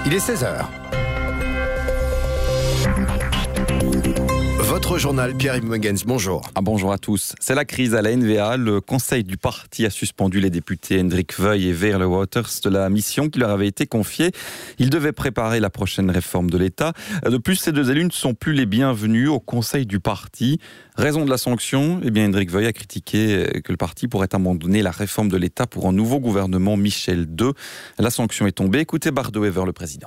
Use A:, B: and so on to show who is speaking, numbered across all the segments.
A: Il est 16h. Votre journal, Pierre-Yves Muggens, bonjour.
B: Bonjour à tous. C'est la crise à la NVA. Le conseil du parti a suspendu les députés Hendrik Veuille et Veerle Wouters de la mission qui leur avait été confiée. Ils devaient préparer la prochaine réforme de l'État. De plus, ces deux élus ne sont plus les bienvenus au conseil du parti. Raison de la sanction, Hendrik Veuille a critiqué que le parti pourrait abandonner la réforme de l'État pour un nouveau gouvernement Michel II. La sanction est tombée. Écoutez Bart De Wever, le président.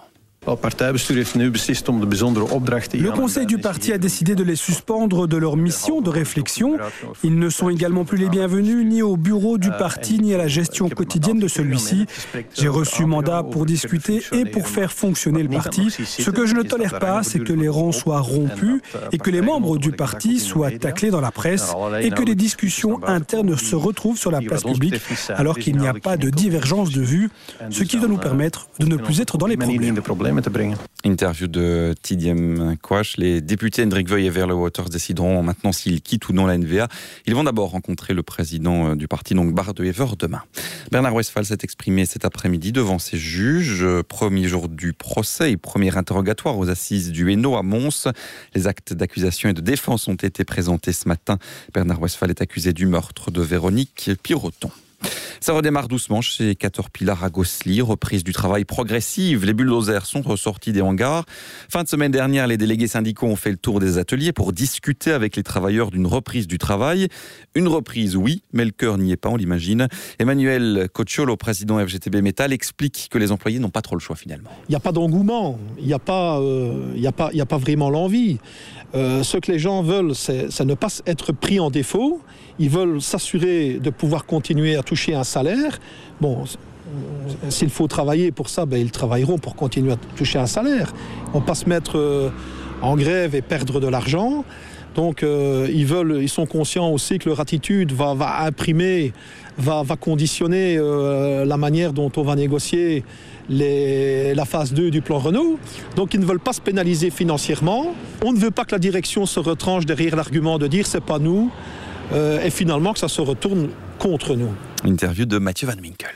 C: Le conseil du parti a décidé de les suspendre de leur mission de réflexion. Ils ne sont également plus les bienvenus ni au bureau du parti ni à la gestion quotidienne de celui-ci. J'ai reçu mandat pour discuter et pour faire fonctionner le parti. Ce que je ne tolère pas, c'est que les rangs soient rompus et que les membres du parti soient taclés dans la presse et que les discussions internes se retrouvent sur la place publique alors qu'il n'y a pas de divergence de vues, ce qui doit nous permettre de ne plus être dans les problèmes.
B: Interview de Tidiem Quash. Les députés Hendrik Veuille et Veerle Wouters décideront maintenant s'ils quittent ou non la NVA. Ils vont d'abord rencontrer le président du parti, donc Bart De Wever, demain. Bernard Westphal s'est exprimé cet après-midi devant ses juges. Premier jour du procès et premier interrogatoire aux assises du Hainaut à Mons. Les actes d'accusation et de défense ont été présentés ce matin. Bernard Westphal est accusé du meurtre de Véronique Piroton. Ça redémarre doucement chez Caterpillar à Gosselies, reprise du travail progressive. Les bulldozers sont ressortis des hangars. Fin de semaine dernière, les délégués syndicaux ont fait le tour des ateliers pour discuter avec les travailleurs d'une reprise du travail. Une reprise, oui, mais le cœur n'y est pas, on l'imagine. Emmanuel Cocciolo, président FGTB Métal, explique que les employés n'ont pas trop le choix finalement.
D: Il n'y a pas d'engouement, il n'y a pas vraiment l'envie. Ce que les gens veulent, c'est ne pas être pris en défaut. Ils veulent s'assurer de pouvoir continuer à toucher un salaire. Bon, s'il faut travailler pour ça, ils travailleront pour continuer à toucher un salaire. On ne va pas se mettre en grève et perdre de l'argent. Donc ils sont conscients aussi que leur attitude va imprimer, va conditionner la manière dont on va négocier la phase 2 du plan Renault. Donc ils ne veulent pas se pénaliser financièrement. On ne veut pas que la direction se retranche derrière l'argument de dire c'est pas nous. Et finalement que ça se retourne contre nous.
B: Interview de Mathieu Van Winkel.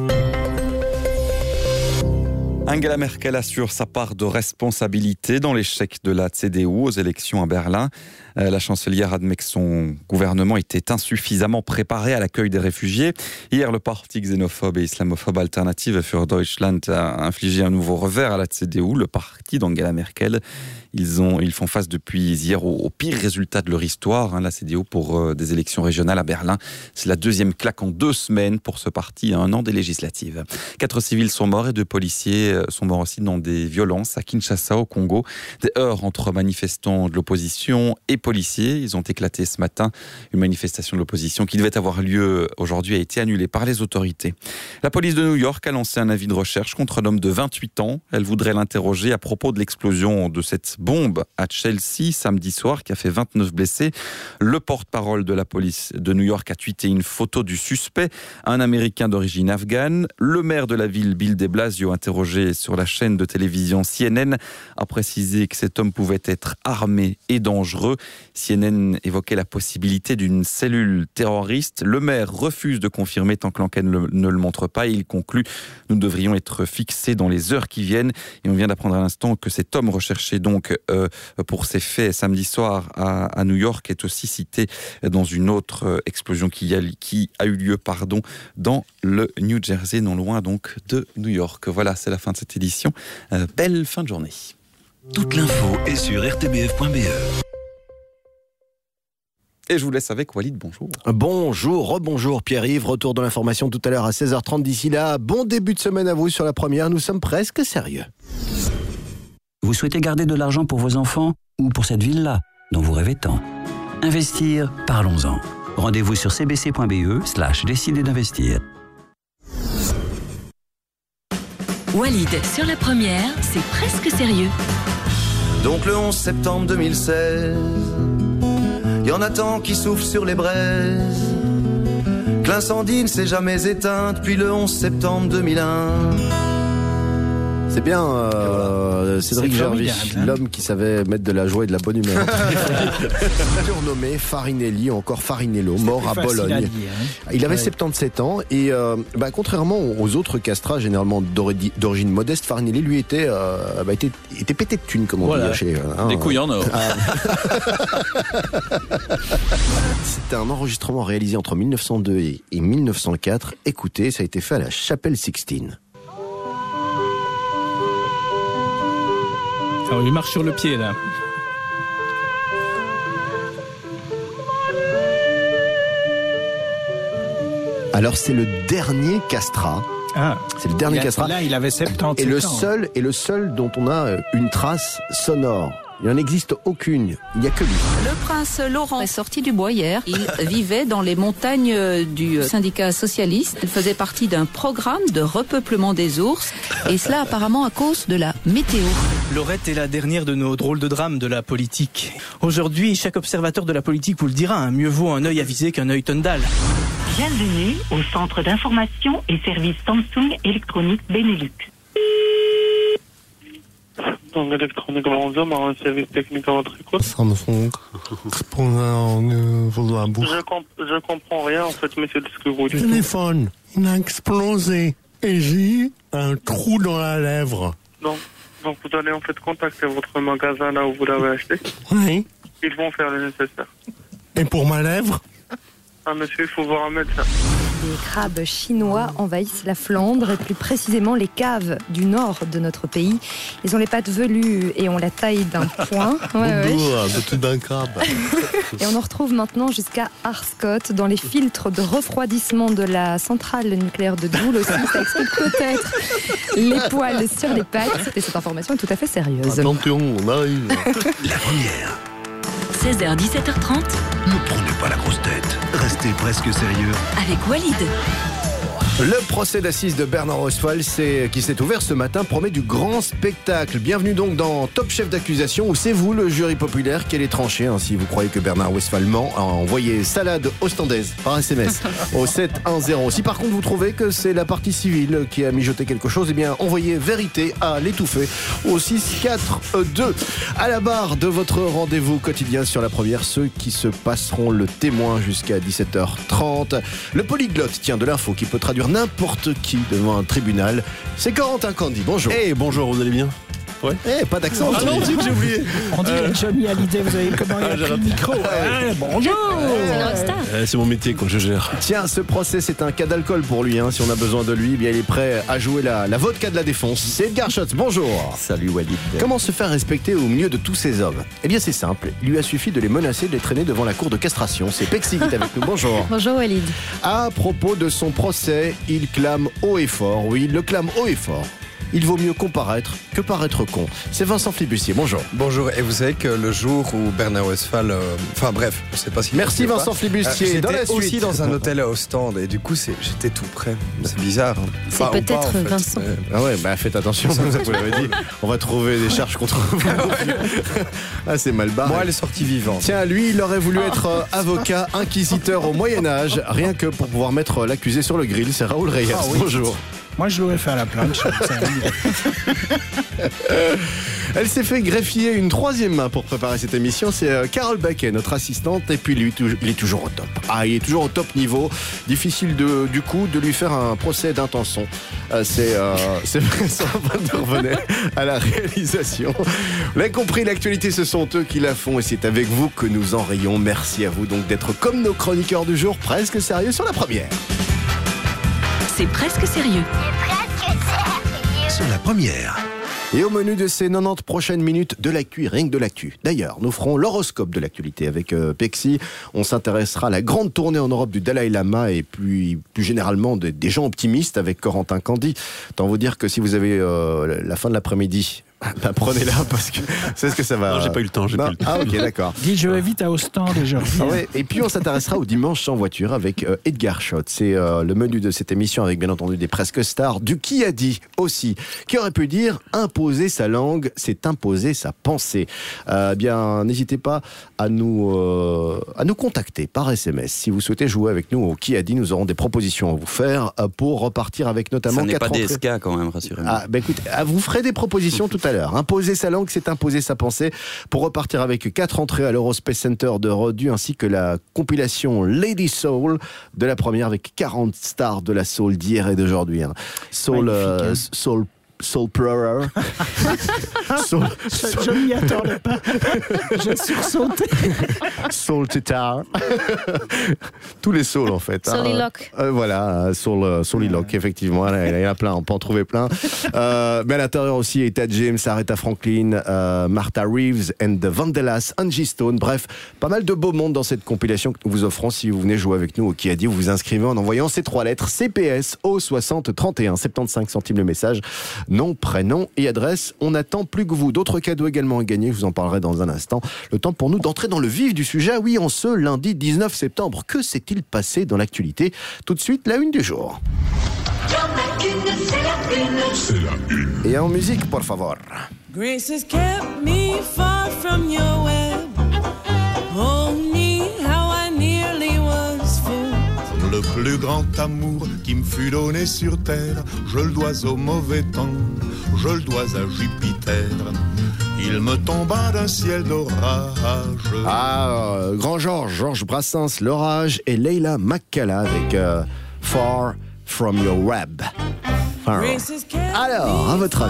B: Angela Merkel assure sa part de responsabilité dans l'échec de la CDU aux élections à Berlin. La chancelière admet que son gouvernement était insuffisamment préparé à l'accueil des réfugiés. Hier, le parti xénophobe et islamophobe Alternative für Deutschland a infligé un nouveau revers à la CDU, le parti d'Angela Merkel. Ils font face depuis hier au pire résultat de leur histoire, la CDU, pour des élections régionales à Berlin. C'est la deuxième claque en 2 semaines pour ce parti à un an des législatives. 4 civils sont morts et 2 policiers sont morts aussi dans des violences à Kinshasa, au Congo. Des heurts entre manifestants de l'opposition et policiers. Ils ont éclaté ce matin. Une manifestation de l'opposition qui devait avoir lieu aujourd'hui a été annulée par les autorités. La police de New York a lancé un avis de recherche contre un homme de 28 ans. Elle voudrait l'interroger à propos de l'explosion de cette bombe à Chelsea samedi soir qui a fait 29 blessés. Le porte-parole de la police de New York a tweeté une photo du suspect, un Américain d'origine afghane. Le maire de la ville, Bill de Blasio, interrogé sur la chaîne de télévision CNN, a précisé que cet homme pouvait être armé et dangereux. CNN évoquait la possibilité d'une cellule terroriste. Le maire refuse de confirmer tant que l'enquête ne le montre pas. Et il conclut: nous devrions être fixés dans les heures qui viennent. Et on vient d'apprendre à l'instant que cet homme recherché donc pour ces faits samedi soir à New York est aussi cité dans une autre explosion qui a eu lieu dans le New Jersey, non loin donc de New York. Voilà, c'est la fin de cette édition. Belle fin de journée.
E: Toute l'info est sur rtbf.be.
B: Et je vous laisse avec Walid, bonjour.
A: Bonjour, rebonjour Pierre-Yves, retour de l'information tout à l'heure à 16h30. D'ici là, bon début de semaine à vous sur la première, nous sommes presque sérieux.
F: Vous souhaitez garder de l'argent pour vos enfants ou pour cette ville-là dont vous rêvez tant? Investir, parlons-en. Rendez-vous sur cbc.be/décider d'investir.
G: Walid sur la première, c'est presque sérieux.
H: Donc le 11 septembre 2016, y en a tant qui soufflent sur les braises, que l'incendie ne s'est jamais éteint depuis le 11 septembre 2001.
A: C'est bien, Cédric Gervais, l'homme qui savait mettre de la joie et de la bonne humeur. Surnommé Farinelli, encore Farinello, mort à Bologne. Il avait 77 ans et contrairement aux autres castrats, généralement d'origine modeste, Farinelli lui était pété de thunes, comme on dit chez...
B: Des couilles en or.
A: C'était un enregistrement réalisé entre 1902 et 1904. Écoutez, ça a été fait à la Chapelle Sixtine.
I: Alors, il marche sur le pied, là.
A: Alors, c'est le dernier castrat.
I: Ah.
A: C'est le dernier castrat.
I: Là, il avait 70
A: et
I: ans.
A: le seul dont on a une trace sonore. Il n'en existe aucune. Il n'y a que lui.
J: Le prince Laurent est sorti du bois hier. Il vivait dans les montagnes du syndicat socialiste. Il faisait partie d'un programme de repeuplement des ours. Et cela apparemment à cause de la météo.
K: Laurette est la dernière de nos drôles de drames de la politique. Aujourd'hui, chaque observateur de la politique vous le dira, mieux vaut un œil avisé qu'un œil Tondal.
L: Bienvenue au centre d'information et services Samsung Électronique Benelux.
M: Donc électronique bonjour, un service technique à votre écoute.
N: Samsung, répondant au niveau de la bouche.
M: Je comprends rien en fait, monsieur, de ce que vous dites.
N: Le téléphone, il a explosé et j'ai un trou dans la lèvre.
M: Donc vous allez en fait contacter votre magasin là où vous l'avez acheté.
N: Oui.
M: Ils vont faire le nécessaire.
N: Et pour ma lèvre?
M: Ah monsieur, il faut voir un médecin.
O: Des crabes chinois envahissent la Flandre et plus précisément les caves du nord de notre pays. Ils ont les pattes velues et ont la taille d'un poing.
N: C'est d'un crabe.
O: Et on en retrouve maintenant jusqu'à Arscott dans les filtres de refroidissement de la centrale nucléaire de Doul aussi. Ça explique peut-être les poils sur les pattes. Et cette information est tout à fait sérieuse.
N: Attention, on arrive.
E: La première.
G: 16h, 17h30.
E: Ne prenez pas la grosse tête. Restez presque sérieux.
G: Avec Walid.
A: Le procès d'assises de Bernard Oswald qui s'est ouvert ce matin promet du grand spectacle. Bienvenue donc dans Top Chef d'accusation où c'est vous, le jury populaire, qui allez trancher. Si vous croyez que Bernard Oswald ment, envoyez salade ostentaise par SMS au 710. Si par contre vous trouvez que c'est la partie civile qui a mijoté quelque chose, eh bien envoyez vérité à l'étouffé au 642. À la barre de votre rendez-vous quotidien sur la première, ceux qui se passeront le témoin jusqu'à 17h30. Le polyglotte, de l'info qui peut traduire n'importe qui devant un tribunal. C'est Corentin Candy, bonjour.
N: Bonjour, vous allez bien?
A: Ouais. Pas d'accent.
N: Ah non, j'ai oublié.
I: On dirait Johnny Hallyday, vous avez comment il a pris le micro. Bonjour.
N: C'est mon métier quand je gère.
A: Tiens, ce procès, c'est un cas d'alcool pour lui. Si on a besoin de lui, il est prêt à jouer la vodka de la défonce. C'est Edgar Schotz, bonjour.
P: Salut Walid.
A: Comment se faire respecter au milieu de tous ces hommes? Eh bien, c'est simple. Il lui a suffi de les menacer, de les traîner devant la cour de castration. C'est Pexi qui est avec nous. Bonjour.
O: Bonjour Walid.
A: À propos de son procès, il clame haut et fort. Oui, il le clame haut et fort. Il vaut mieux comparaître que paraître con. C'est Vincent Flibustier, bonjour.
Q: Bonjour, et vous savez que le jour où Bernard Westphal... on ne sait pas si...
A: Merci Vincent Flibustier.
Q: Dans
A: la
Q: suite. Aussi dans un hôtel à Ostende, et du coup, j'étais tout près. C'est bizarre.
O: C'est peut-être Vincent.
A: Ah ouais, faites attention, vous l'avez dit. On va trouver des charges contre vous. C'est mal barré.
Q: Moi, elle est sortie vivante.
A: Tiens, lui, il aurait voulu être avocat, inquisiteur au Moyen-Âge, rien que pour pouvoir mettre l'accusé sur le grill. C'est Raoul Reyes.
I: Oui.
A: Bonjour.
I: Moi, je l'aurais fait à la planche.
A: Elle s'est fait greffier une troisième main pour préparer cette émission. C'est Carole Baquet, notre assistante. Et puis lui, il est toujours au top. Il est toujours au top niveau. Difficile du coup de lui faire un procès d'intention. C'est Vincent Van der Venet à la réalisation. Vous l'avez compris, l'actualité, ce sont eux qui la font. Et c'est avec vous que nous enrayons. Merci à vous donc d'être comme nos chroniqueurs du jour, presque sérieux sur la première.
G: C'est presque sérieux.
E: Sur la première.
A: Et au menu de ces 90 prochaines minutes de l'actu, rien que de l'actu. D'ailleurs, nous ferons l'horoscope de l'actualité avec Pexi. On s'intéressera à la grande tournée en Europe du Dalai Lama et plus généralement des gens optimistes avec Corentin Candy. Tant vous dire que si vous avez la fin de l'après-midi Bah, prenez-la parce que c'est ce que ça va.
P: Non, j'ai pas eu le temps.
A: Ah, ok, d'accord.
I: Dis, je vais vite au stand et je reviens.
A: Ouais, et puis on s'intéressera au dimanche sans voiture avec Edgar Schott. C'est le menu de cette émission avec bien entendu des presque stars, du qui a dit aussi, qui aurait pu dire imposer sa langue, c'est imposer sa pensée. Bien, n'hésitez pas à nous contacter par SMS si vous souhaitez jouer avec nous au qui a dit. Nous aurons des propositions à vous faire pour repartir avec notamment.
B: Ça n'est
A: 4
B: pas DSK quand même, rassurez-moi.
A: Ah, bah écoute, vous ferez des propositions tout à l'heure. Imposer sa langue, c'est imposer sa pensée. Pour repartir avec 4 entrées à l'Eurospace Center de Rodu, ainsi que la compilation Lady Soul de la première avec 40 stars de la soul d'hier et d'aujourd'hui. Soul Prower.
I: Je m'y attendais pas. J'ai sursauté.
A: Soul Titar. Tous les souls en fait.
R: Soliloque.
A: Voilà, Soliloque, effectivement. Il y en a plein, on peut en trouver plein. Mais à l'intérieur aussi, Etta James, Aretha Franklin, Martha Reeves and the Vandellas, Angie Stone. Bref, pas mal de beau monde dans cette compilation que nous vous offrons si vous venez jouer avec nous au qui a dit. Vous vous inscrivez en envoyant ces 3 lettres CPS au 60 31, 75 centimes le message. Nom, prénom et adresse. On n'attend plus que vous. D'autres cadeaux également à gagner, je vous en parlerai dans un instant. Le temps pour nous d'entrer dans le vif du sujet. Oui, en ce lundi 19 septembre, que s'est-il passé dans l'actualité? Tout de suite, la une du jour.
S: C'est la une.
A: Et en musique, por favor.
S: Grace has kept me far from your web. Oh me, how I nearly was fooled.
T: Le plus grand amour qui me fut donné sur terre, je le dois au mauvais temps, je le dois à Jupiter. Il me tomba d'un ciel d'orage.
A: Ah, grand Georges Brassens, l'orage, et Leila McCalla avec Far From Your Web. Alors, à votre avis,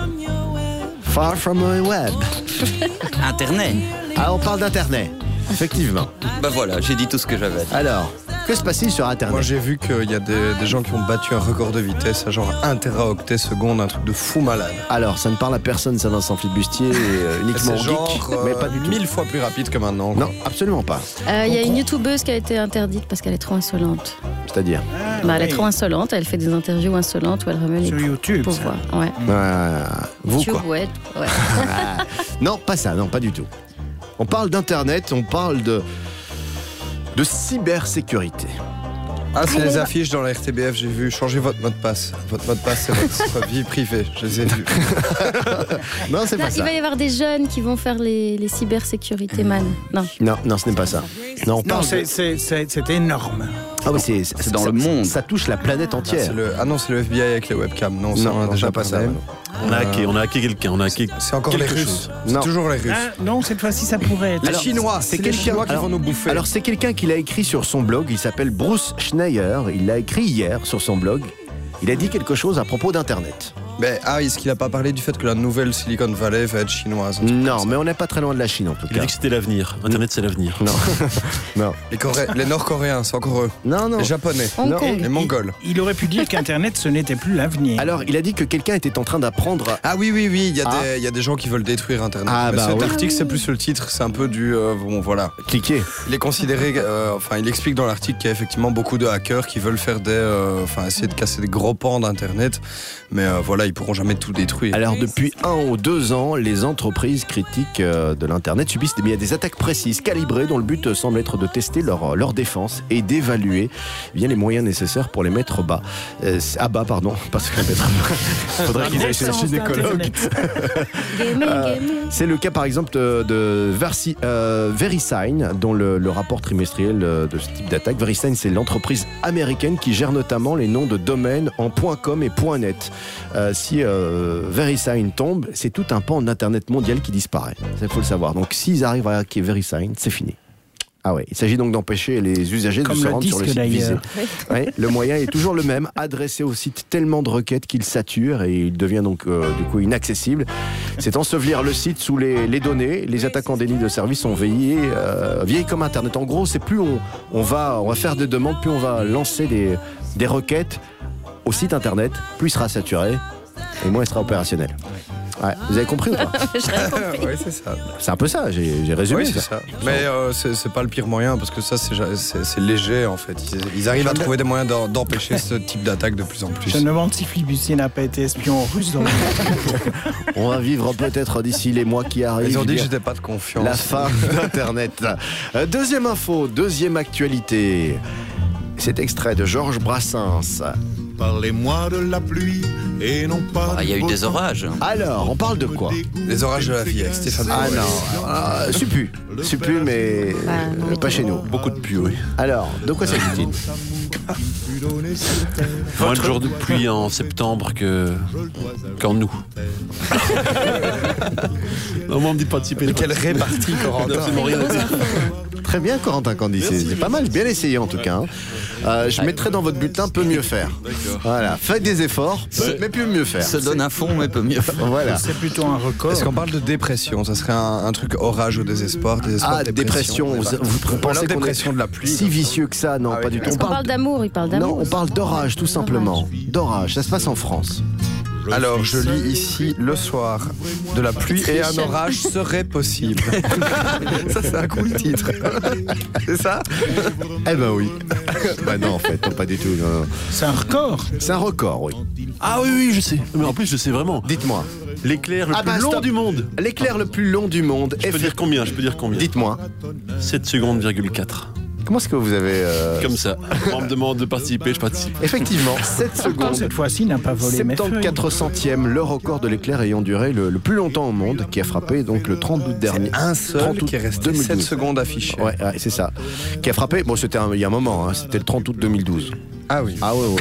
A: Far From Your Web.
B: Internet.
A: Ah, on parle d'Internet, effectivement.
B: Bah voilà, j'ai dit tout ce que j'avais à dire.
A: Alors, que se passe-t-il sur Internet?
Q: Moi j'ai vu qu'il y a des gens qui ont battu un record de vitesse à genre 1 téraoctet seconde, un truc de fou malade.
A: Alors, ça ne parle à personne, ça, Vincent Philippe-Bustier, uniquement
Q: c'est genre,
A: geek, mais pas du tout.
Q: 1000 fois plus rapide que maintenant.
A: Non, absolument pas.
R: Il y a une youtubeuse qui a été interdite parce qu'elle est trop insolente.
A: C'est-à-dire
R: Elle est trop insolente, elle fait des interviews insolentes où elle remet
I: sur YouTube.
R: Pouvoir. Ouais.
A: Vous
R: YouTube,
A: quoi
R: ouais.
A: Non, pas ça, non, pas du tout. On parle d'Internet, on parle de cybersécurité.
Q: Ah, c'est les affiches dans la RTBF, j'ai vu. Changez votre mot de passe. Votre mot de passe, c'est votre vie privée. Je les ai vus.
A: Non, c'est pas ça.
R: Il va y avoir des jeunes qui vont faire les cybersécurité man.
A: Non, ce n'est pas ça. Non,
I: c'est énorme.
A: Ah oui, c'est dans le monde. Ça touche la planète entière.
Q: C'est le FBI avec les webcams. Non, ça, on a déjà pas ça.
P: On a hacké quelqu'un.
Q: C'est encore les Russes. C'est toujours les Russes.
I: Non, cette fois-ci, ça pourrait être.
Q: Les Chinois. C'est les Chinois qui vont nous bouffer.
A: Alors, c'est quelqu'un qui l'a écrit sur son blog. Il s'appelle Bruce Schneier. Il l'a écrit hier sur son blog. Il a dit quelque chose à propos d'Internet.
Q: Mais est-ce qu'il n'a pas parlé du fait que la nouvelle Silicon Valley va être chinoise?
A: Non, mais on n'est pas très loin de la Chine en tout cas.
P: Il a dit que c'était l'avenir. Internet, c'est l'avenir.
A: Non.
Q: Les Nord-Coréens, c'est encore eux.
A: Non.
Q: Les Japonais. Les Mongols.
I: Il aurait pu dire qu'Internet, ce n'était plus l'avenir.
A: Alors, il a dit que quelqu'un était en train d'apprendre.
Q: Ah oui. Il y a des gens qui veulent détruire Internet. Mais cet article, c'est plus le titre. C'est un peu du. Bon, voilà.
A: Cliquez.
Q: Il est considéré. Il explique dans l'article qu'il y a effectivement beaucoup de hackers qui veulent faire essayer de casser des gros pans d'Internet. Mais ils pourront jamais tout détruire.
A: Alors depuis 1 ou 2 ans, les entreprises critiques de l'Internet subissent des attaques précises, calibrées, dont le but semble être de tester leur défense et d'évaluer les moyens nécessaires pour les mettre bas. Parce que il faudrait qu'ils aillent chercher des colloques. C'est le cas par exemple de VeriSign, dont le rapport trimestriel de ce type d'attaque. VeriSign, c'est l'entreprise américaine qui gère notamment les noms de domaines en .com et .net. Si VeriSign tombe, c'est tout un pan d'Internet mondial qui disparaît. Ça, il faut le savoir. Donc, s'ils arrivent à hacker VeriSign, c'est fini. Ah ouais, il s'agit donc d'empêcher les usagers de se rendre sur le site visé. Ouais, le moyen est toujours le même, adresser au site tellement de requêtes qu'il sature et il devient donc du coup inaccessible. C'est ensevelir le site sous les données. Les attaquants des nids de service ont veillé comme Internet. En gros, c'est plus on va faire des demandes, plus on va lancer des requêtes au site Internet, plus il sera saturé et moins il sera opérationnel. Ouais, vous avez compris ou pas?
Q: Oui, c'est ça.
A: C'est un peu ça, j'ai résumé.
Q: Oui, c'est ça. Mais c'est pas le pire moyen parce que ça, c'est léger en fait. Ils arrivent à trouver des moyens d'empêcher ce type d'attaque de plus en plus.
I: Je me demande si Flibustier n'a pas été espion russe.
A: On va vivre peut-être d'ici les mois qui arrivent.
Q: Ils ont dit que j'étais pas de confiance.
A: La fin d'Internet. Deuxième info, deuxième actualité. Cet extrait de Georges Brassens.
T: Parlez-moi de la pluie et non pas.
U: Il y a eu des orages.
A: Alors, on parle de quoi?
Q: Les orages de la vie avec Stéphane.
A: Ah non, Supu, mais pas chez nous.
Q: Beaucoup de pluie, oui.
A: Alors, de quoi s'agit-il?
P: Moins de jours de pluie en septembre qu'en nous. Non, moi on me dit de participer.
Q: Quelle répartie, Corentin.
A: Très bien, Corentin Candy, c'est pas mal, bien essayé en tout cas. Je mettrai dans votre bulletin peut mieux faire. Voilà, faites des efforts, mais peut mieux faire.
U: Ça donne un fond, mais peut mieux faire.
A: Voilà.
I: C'est plutôt un record.
Q: Est-ce qu'on parle de dépression? Ça serait un truc orage au désespoir,
A: dépression. Vous pensez qu'on est
Q: de la pluie,
A: si vicieux que ça? Non, pas du tout.
R: Est-ce qu'on parle d'amour? Il parle d'amour.
A: Non, on parle d'orage, tout simplement. D'orage, ça se passe en France.
Q: Alors, je lis ici le soir de la pluie et un orage serait possible. Ça, c'est un cool titre. C'est ça?
A: Eh ben oui. Bah non, en fait, non, pas du tout. Non.
I: C'est un record.
A: C'est un record, oui.
P: Ah oui, je sais. Mais en plus, je sais vraiment.
A: Dites-moi.
P: L'éclair le plus long du monde.
A: L'éclair le plus long du monde.
P: Je peux dire combien?
A: Dites-moi.
P: 7 secondes,4.
A: Comment est-ce que vous avez...
P: Comme ça. On me demande de participer, je participe.
A: Effectivement, 7 secondes.
I: Cette fois-ci, n'a pas volé mes feuilles.
A: 74 centièmes, le record de l'éclair ayant duré le plus longtemps au monde, qui a frappé donc le 30 août dernier.
Q: C'est un seul qui est resté 7 secondes affiché.
A: Ouais, c'est ça. Qui a frappé, bon c'était il y a un moment, hein, c'était le 30 août 2012.
Q: Ah oui.
A: Ah ouais.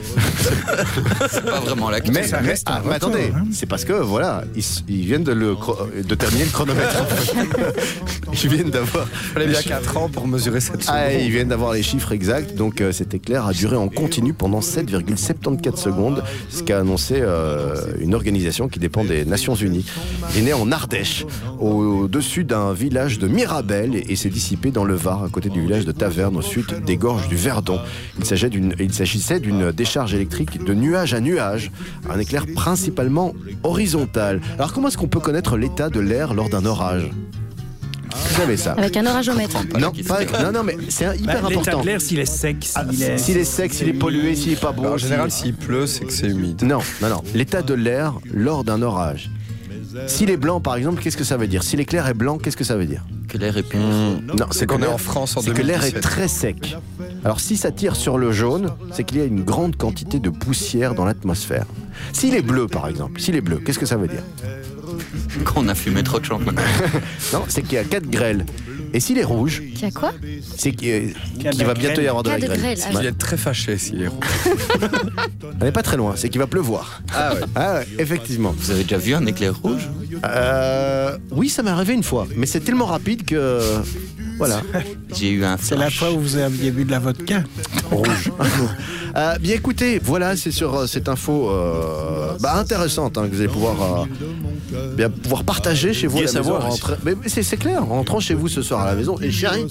U: C'est pas vraiment la question.
A: Mais attendez, c'est parce que voilà, ils viennent de terminer le chronomètre. Ils viennent d'avoir.
Q: Il fallait bien 4 ans pour mesurer cette seconde.
A: Ils viennent d'avoir les chiffres exacts. Donc cet éclair a duré en continu pendant 7,74 secondes, ce qu'a annoncé une organisation qui dépend des Nations Unies. Il est né en Ardèche, au-dessus d'un village de Mirabel, et s'est dissipé dans le Var, à côté du village de Taverne, au sud des gorges du Verdon. Il s'agissait d'une décharge électrique de nuage à nuage, un éclair principalement horizontal. Alors comment est-ce qu'on peut connaître l'état de l'air lors d'un orage ? Vous savez ça?
R: Avec un oragomètre.
A: Non, mais c'est hyper important.
I: L'état de l'air, s'il est sec,
A: s'il est sec, s'il est pollué, s'il est pas beau.
Q: En général, s'il pleut, c'est que c'est humide.
A: Non. L'état de l'air lors d'un orage. S'il est blanc, par exemple, qu'est-ce que ça veut dire? Si l'éclair est blanc, qu'est-ce que ça veut dire?
U: Que l'air est pur.
A: Non,
Q: c'est qu'on est en France en 2017.
A: C'est que l'air est très sec. Alors si ça tire sur le jaune, c'est qu'il y a une grande quantité de poussière dans l'atmosphère. S'il est bleu, par exemple, qu'est-ce que ça veut dire?
U: Qu'on a fumé trop de champagne.
A: Non, c'est qu'il y a 4 grêles. Et s'il est rouge,
R: qu'il y a quoi?
A: C'est qu'il va bientôt y avoir de la grêle.
Q: Il va être très fâché s'il est rouge.
A: On n'est pas très loin, c'est qu'il va pleuvoir.
Q: Ah ouais,
A: effectivement.
U: Vous avez déjà vu un éclair rouge?
A: Oui, ça m'est arrivé une fois, mais c'est tellement rapide que... Voilà.
U: J'ai eu un flash.
I: C'est la fois où vous aviez bu de la vodka.
A: Rouge. Bien écoutez, voilà, c'est sur cette info intéressante que vous allez pouvoir partager chez vous à la maison. Mais c'est clair, en rentrant chez vous ce soir à la maison. Et chérie,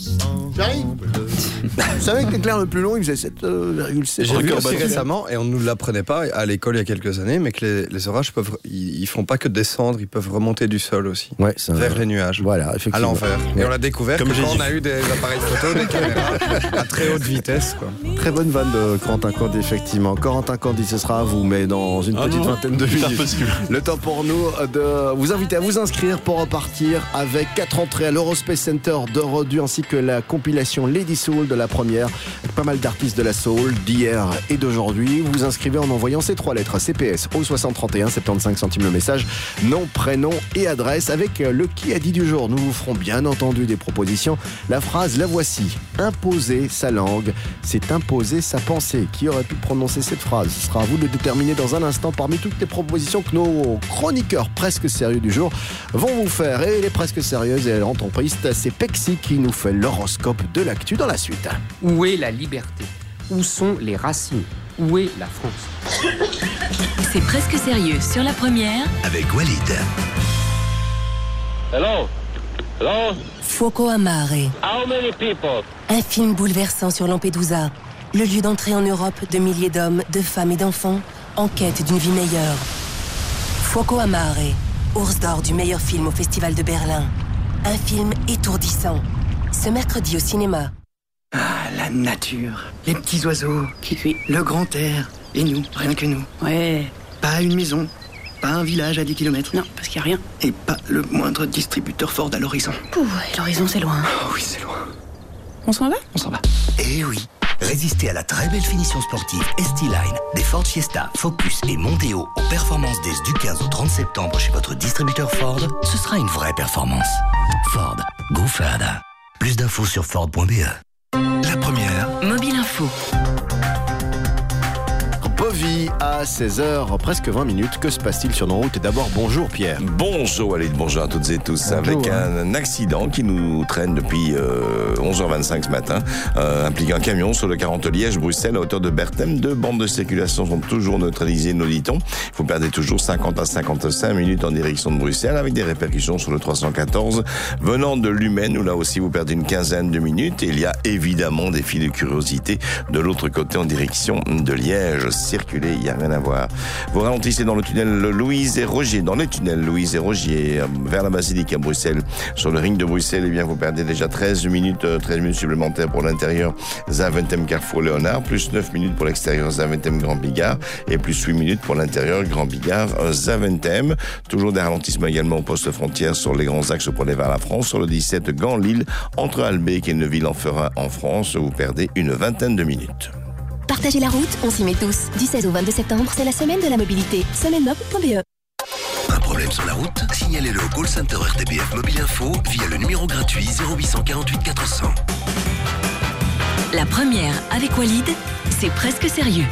A: vous savez que l'éclair le plus long, il faisait 7,7.
Q: J'ai vu aussi récemment, et on ne nous l'apprenait pas à l'école il y a quelques années, mais que les orages ils font pas que descendre, ils peuvent remonter du sol aussi.
A: Ouais,
Q: vers les nuages.
A: Voilà, effectivement.
Q: À l'envers. Et on l'a découvert quand on a eu des appareils photo, des caméras à très haute vitesse. Quoi.
A: Très bonne vanne de Corentin Candy, effectivement. Corentin Candy, ce sera à vous, mais dans une petite vingtaine de minutes. Le temps pour nous de vous inviter à vous inscrire pour repartir avec 4 entrées à l'Eurospace Center d'Orodu, ainsi que la compilation Lady Soul de la première, avec pas mal d'artistes de la soul d'hier et d'aujourd'hui. Vous vous inscrivez en envoyant ces 3 lettres CPS au 6031, 75 centimes le message, nom, prénom et adresse, avec le qui a dit du jour. Nous vous ferons bien entendu des propositions. La phrase, la voici: imposer sa langue, c'est imposer sa pensée. Qui aurait pu prononcer cette phrase? Ce sera à vous de le déterminer dans un instant parmi toutes les propositions que nos chroniqueurs presque sérieux du jour vont vous faire. Et les presque sérieuses et rentrent en piste, c'est Pexi qui nous fait l'horoscope de l'actu dans la suite.
V: Où est la liberté? Où sont les racines? Où est la France?
G: C'est presque sérieux sur la première.
E: Avec Walid.
W: Hello? Hello?
X: Fuoco a Mare.
W: How many people?
X: Un film bouleversant sur Lampedusa, le lieu d'entrée en Europe de milliers d'hommes, de femmes et d'enfants en quête d'une vie meilleure. Fuoco a Mare, Ours d'or du meilleur film au Festival de Berlin. Un film étourdissant. Ce mercredi au cinéma.
C: Ah, la nature, les petits oiseaux, le grand air, et nous, rien que nous. Ouais. Pas une maison, pas un village à 10 km. Non, parce qu'il n'y a rien. Et pas le moindre distributeur Ford à l'horizon.
D: Ouh, l'horizon c'est loin.
C: Oh oui, c'est loin.
D: On s'en va ?
C: On s'en va.
F: Eh oui, résistez à la très belle finition sportive ST-Line des Ford Fiesta, Focus et Mondeo aux performances Days du 15 au 30 septembre chez votre distributeur Ford. Ce sera une vraie performance. Ford, go further. Plus d'infos sur Ford.be. La première.
G: Mobile Info.
A: Bovie à 16h, presque 20 minutes. Que se passe-t-il sur nos routes ? Et d'abord, bonjour Pierre.
H: Bonjour Walid, bonjour à toutes et tous.
A: Bonjour,
H: avec un accident qui nous traîne depuis 11h25 ce matin, implique un camion sur le 40 Liège-Bruxelles à hauteur de Berthem. 2 bandes de circulation sont toujours neutralisées, nous dit-on. Vous perdez toujours 50 à 55 minutes en direction de Bruxelles avec des répercussions sur le 314 venant de Lumène où là aussi vous perdez une quinzaine de minutes. Et il y a évidemment des fils de curiosité de l'autre côté en direction de Liège. Circuler, il n'y a rien à voir. Vous ralentissez dans le tunnel Louise et Rogier, dans les tunnels Louise et Rogier, vers la basilique à Bruxelles. Sur le ring de Bruxelles, eh bien, vous perdez déjà 13 minutes supplémentaires pour l'intérieur Zaventem Carrefour Léonard, plus 9 minutes pour l'extérieur Zaventem Grand Bigard, et plus 8 minutes pour l'intérieur Grand Bigard Zaventem. Toujours des ralentissements également au poste frontière sur les grands axes pour aller vers la France. Sur le 17 Gand-Lille, entre Albec et Neuville-en-Ferin en France, vous perdez une vingtaine de minutes.
X: Partagez la route, on s'y met tous. Du 16 au 22 septembre, c'est la semaine de la mobilité. Semaine-mob.be.
F: Un problème sur la route ? Signalez-le au call center RTBF Mobile Info via le numéro gratuit 0848 400.
G: La première avec Walid, c'est presque sérieux.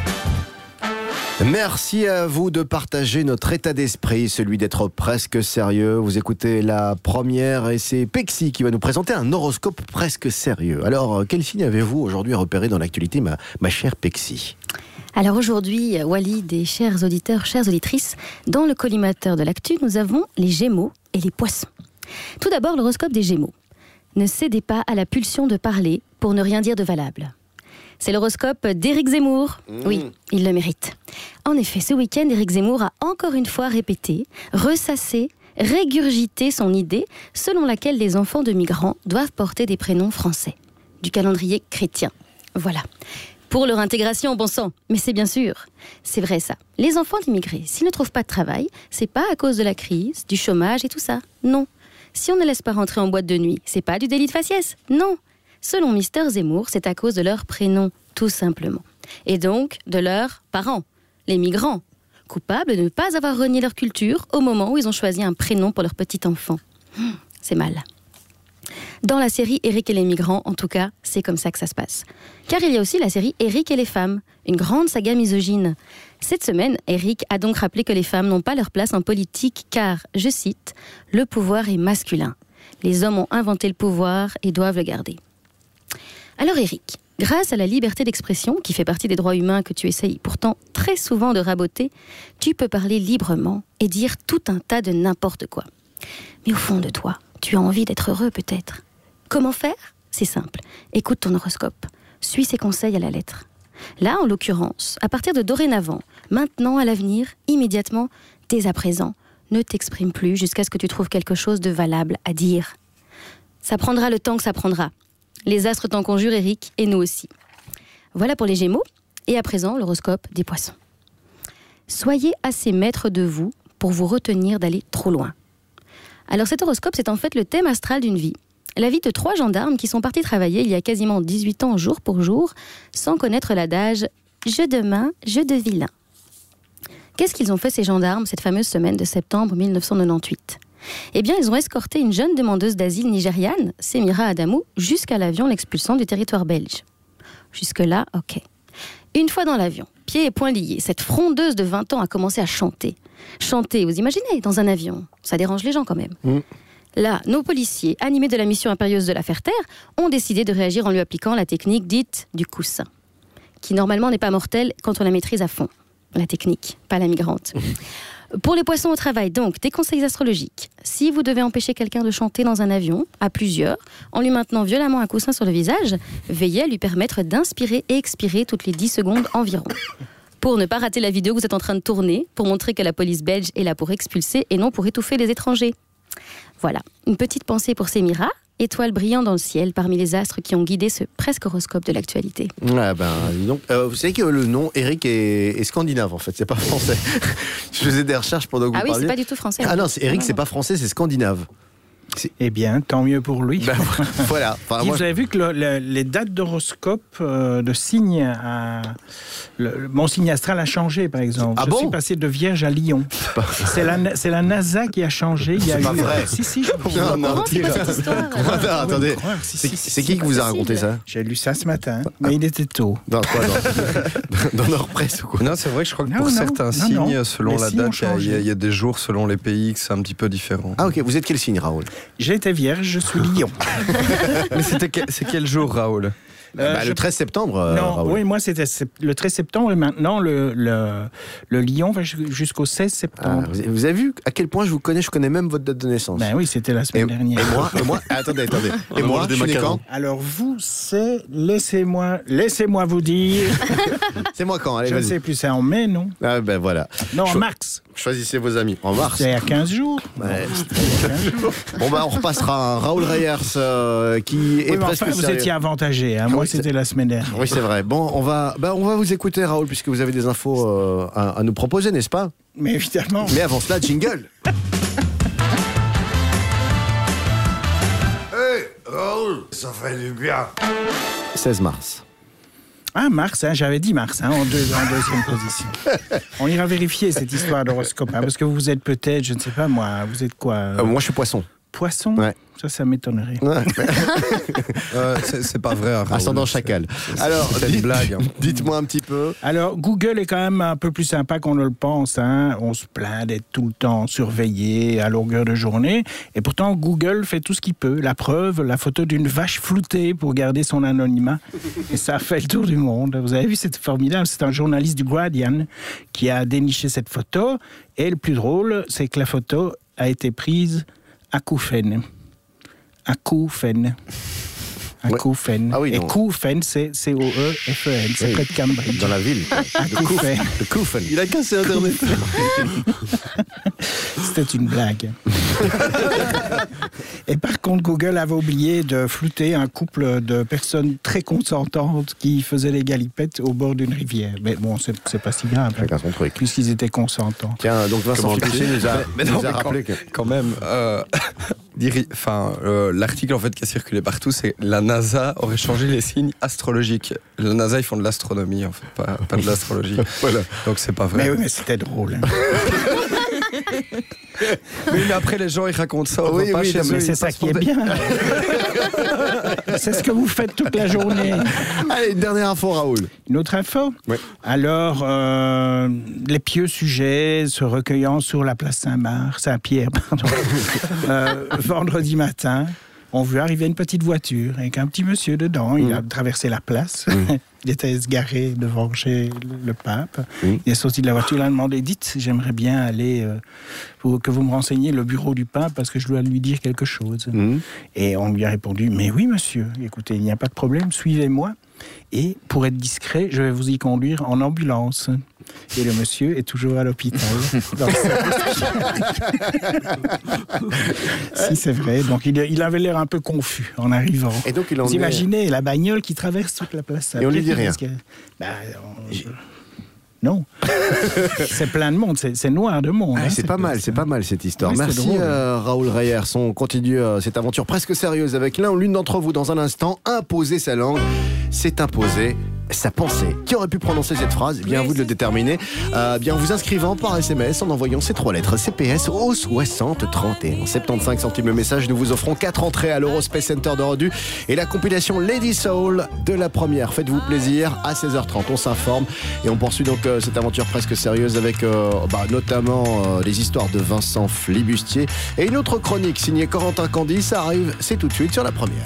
A: Merci à vous de partager notre état d'esprit, celui d'être presque sérieux. Vous écoutez la première et c'est Pexi qui va nous présenter un horoscope presque sérieux. Alors, quel signe avez-vous aujourd'hui à repérer dans l'actualité, ma chère Pexi ?
R: Alors aujourd'hui, Walid et chers auditeurs, chères auditrices, dans le collimateur de l'actu, nous avons les Gémeaux et les Poissons. Tout d'abord, l'horoscope des Gémeaux. Ne cédez pas à la pulsion de parler pour ne rien dire de valable. C'est l'horoscope d'Éric Zemmour. Oui, il le mérite. En effet, ce week-end, Éric Zemmour a encore une fois répété, ressassé, régurgité son idée selon laquelle les enfants de migrants doivent porter des prénoms français, du calendrier chrétien. Voilà. Pour leur intégration, bon sang. Mais c'est bien sûr. C'est vrai ça. Les enfants d'immigrés, s'ils ne trouvent pas de travail, c'est pas à cause de la crise, du chômage et tout ça. Non. Si on ne laisse pas rentrer en boîte de nuit, c'est pas du délit de faciès. Non. Selon Mister Zemmour, c'est à cause de leur prénom, tout simplement. Et donc, de leurs parents, les migrants, coupables de ne pas avoir renié leur culture au moment où ils ont choisi un prénom pour leur petit enfant. C'est mal. Dans la série Éric et les migrants, en tout cas, c'est comme ça que ça se passe. Car il y a aussi la série Éric et les femmes, une grande saga misogyne. Cette semaine, Éric a donc rappelé que les femmes n'ont pas leur place en politique car, je cite, « le pouvoir est masculin. Les hommes ont inventé le pouvoir et doivent le garder. » Alors Éric, grâce à la liberté d'expression, qui fait partie des droits humains que tu essayes pourtant très souvent de raboter, tu peux parler librement et dire tout un tas de n'importe quoi. Mais au fond de toi, tu as envie d'être heureux peut-être. Comment faire ? C'est simple. Écoute ton horoscope. Suis ses conseils à la lettre. Là, en l'occurrence, à partir de dorénavant, maintenant, à l'avenir, immédiatement, dès à présent, ne t'exprime plus jusqu'à ce que tu trouves quelque chose de valable à dire. Ça prendra le temps que ça prendra. Les astres t'en conjurent, Éric, et nous aussi. Voilà pour les Gémeaux. Et à présent, l'horoscope des Poissons. Soyez assez maître de vous pour vous retenir d'aller trop loin. Alors cet horoscope, c'est en fait le thème astral d'une vie. La vie de 3 gendarmes qui sont partis travailler il y a quasiment 18 ans jour pour jour, sans connaître l'adage « jeu de main, jeu de vilain ». Qu'est-ce qu'ils ont fait ces gendarmes cette fameuse semaine de septembre 1998 ? Eh bien, ils ont escorté une jeune demandeuse d'asile nigériane, Semira Adamou, jusqu'à l'avion l'expulsant du territoire belge. Jusque-là, ok. Une fois dans l'avion, pieds et poings liés, cette frondeuse de 20 ans a commencé à chanter. Chanter, vous imaginez, dans un avion, ça dérange les gens quand même. Là, nos policiers, animés de la mission impérieuse de la faire taire, ont décidé de réagir en lui appliquant la technique dite du coussin, qui normalement n'est pas mortelle quand on la maîtrise à fond. La technique, pas la migrante. Pour les poissons au travail, donc, des conseils astrologiques. Si vous devez empêcher quelqu'un de chanter dans un avion, à plusieurs, en lui maintenant violemment un coussin sur le visage, veillez à lui permettre d'inspirer et expirer toutes les 10 secondes environ. pour ne pas rater la vidéo que vous êtes en train de tourner, pour montrer que la police belge est là pour expulser et non pour étouffer les étrangers. Voilà, une petite pensée pour Sémira, étoile brillante dans le ciel parmi les astres qui ont guidé ce presque horoscope de l'actualité.
A: Ah ben, dis donc, vous savez que le nom Eric est scandinave en fait, c'est pas français. Je faisais des recherches pendant que vous parliez.
R: Ah oui, c'est pas du tout français.
A: Ah non, Eric, c'est pas français, c'est scandinave.
I: Eh bien, tant mieux pour lui.
A: Ben, voilà. Enfin,
I: vous avez vu que les dates d'horoscope de signes, mon signe astral a changé, par exemple. Je suis passé de Vierge à Lion. C'est la NASA qui a changé. Il y a
A: pas vrai.
I: Si, je peux vous
A: attendez. C'est qui vous a raconté ça?
I: J'ai lu ça ce matin, mais il était tôt.
A: Dans quoi? Dans Nord-Presse ou quoi?
Q: Non, c'est vrai que je crois que pour certains signes, selon la date, il y a des jours selon les pays que c'est un petit peu différent.
A: Ah ok, vous êtes quel signe, Raoul?
I: J'ai été vierge, je suis lion.
Q: Mais c'est quel jour, Raoul?
A: Le 13 septembre.
I: Non,
A: Raoul.
I: oui, moi c'était le 13 septembre et maintenant le lion va jusqu'au 16 septembre.
A: Ah, vous avez vu à quel point je vous connais? Je connais même votre date de naissance.
I: Ben oui, c'était la semaine dernière.
A: Et moi attendez. Et moi, je suis né quand?
I: Alors vous, c'est laissez-moi vous dire.
A: C'est moi quand? Allez,
I: je ne
A: vas-y.
I: sais plus, c'est en mai, non?
A: Ah ben voilà.
I: Non, en mars.
A: Choisissez vos amis. En mars.
I: C'est à 15 jours.
A: Ouais. Bon bah on repassera. Raoul Reyers qui est presque
I: enfin, vous
A: sérieux.
I: étiez avantagé. Hein. Moi, c'était la semaine dernière.
A: Oui, c'est vrai. Bon, on va vous écouter, Raoul, puisque vous avez des infos à nous proposer, n'est-ce pas?
I: Mais évidemment.
A: Mais avant cela, jingle.
J: Hey, Raoul, ça fait du bien.
A: 16 mars.
I: Ah, mars, hein, j'avais dit mars, en deuxième position. On ira vérifier cette histoire d'horoscope, parce que vous êtes peut-être, je ne sais pas moi, vous êtes quoi
A: Moi, je suis poisson.
I: Poisson?
A: Ouais.
I: Ça m'étonnerait.
A: Ouais.
Q: C'est pas vrai. Raoul.
A: Ascendant chacal. Alors,
Q: c'est une blague.
A: Dites-moi un petit peu.
I: Alors, Google est quand même un peu plus sympa qu'on ne le pense. Hein. On se plaint d'être tout le temps surveillé à longueur de journée. Et pourtant, Google fait tout ce qu'il peut. La preuve, la photo d'une vache floutée pour garder son anonymat. Et ça a fait le tour du monde. Vous avez vu, c'est formidable. C'est un journaliste du Guardian qui a déniché cette photo. Et le plus drôle, c'est que la photo a été prise à Kouffen. À Kouffen. À Kouffen.
A: Ah oui,
I: et
A: non.
I: Kouffen, c'est C-O-E-F-E-N. C'est près de Cambridge.
A: Dans la ville.
I: À Kouffen.
A: De Kouffen.
Q: Il a cassé Internet.
I: C'était une blague. Et par contre, Google avait oublié de flouter un couple de personnes très consentantes qui faisaient des galipettes au bord d'une rivière. Mais bon, c'est pas si grave.
A: Chacun son truc.
I: Puisqu'ils étaient consentants.
A: Tiens, donc Vincent Fitoussi nous a rappelé que...
Q: Quand même, l'article en fait qui a circulé partout, c'est la NASA aurait changé les signes astrologiques. La NASA, ils font de l'astronomie, en fait, pas de l'astrologie.
A: Voilà.
Q: Donc c'est pas vrai.
I: Mais oui, mais c'était drôle. Hein.
Q: Oui, mais après, les gens, ils racontent ça.
A: Oui,
Q: pas
A: oui,
Q: chez
A: non, mais
Q: eux,
I: C'est
Q: ils
I: ça
Q: passent
I: qui est
Q: pour des-
I: bien. C'est ce que vous faites toute la journée.
A: Allez, une dernière info, Raoul.
I: Une autre info?
A: Oui.
I: Alors, les pieux sujets se recueillant sur la place Saint-Pierre, vendredi matin, ont vu arriver une petite voiture avec un petit monsieur dedans. Il a traversé la place. Il était garé devant chez le pape. Il est sorti de la voiture, il a demandé, dites, j'aimerais bien aller pour que vous me renseigniez le bureau du pape parce que je dois lui dire quelque chose. Et on lui a répondu, mais oui monsieur, écoutez, il n'y a pas de problème, suivez-moi. Et pour être discret, je vais vous y conduire en ambulance. Et le monsieur est toujours à l'hôpital. Si, c'est vrai. Donc, il avait l'air un peu confus en arrivant.
A: Et donc, il en
I: Vous
A: est...
I: imaginez la bagnole qui traverse toute la place.
A: Et on lui dit rien.
I: Non. C'est plein de monde. C'est noir de monde.
A: C'est pas mal cette histoire.
I: Oui, c'est
A: Merci
I: drôle.
A: Raoul Reyers. On continue cette aventure presque sérieuse avec l'un ou l'une d'entre vous dans un instant. Imposer sa langue, c'est imposer sa pensée. Qui aurait pu prononcer cette phrase? Eh bien, à vous de le déterminer. Bien, en vous inscrivant par SMS, en envoyant ces 3 lettres CPS au 60 31. 75 centimes le message. Nous vous offrons 4 entrées à l'Eurospace Center de Rodu et la compilation Lady Soul de la première. Faites-vous plaisir à 16h30. On s'informe et on poursuit donc cette aventure presque sérieuse avec notamment les histoires de Vincent Flibustier et une autre chronique signée Corentin Candy. Ça arrive, c'est tout de suite sur la première.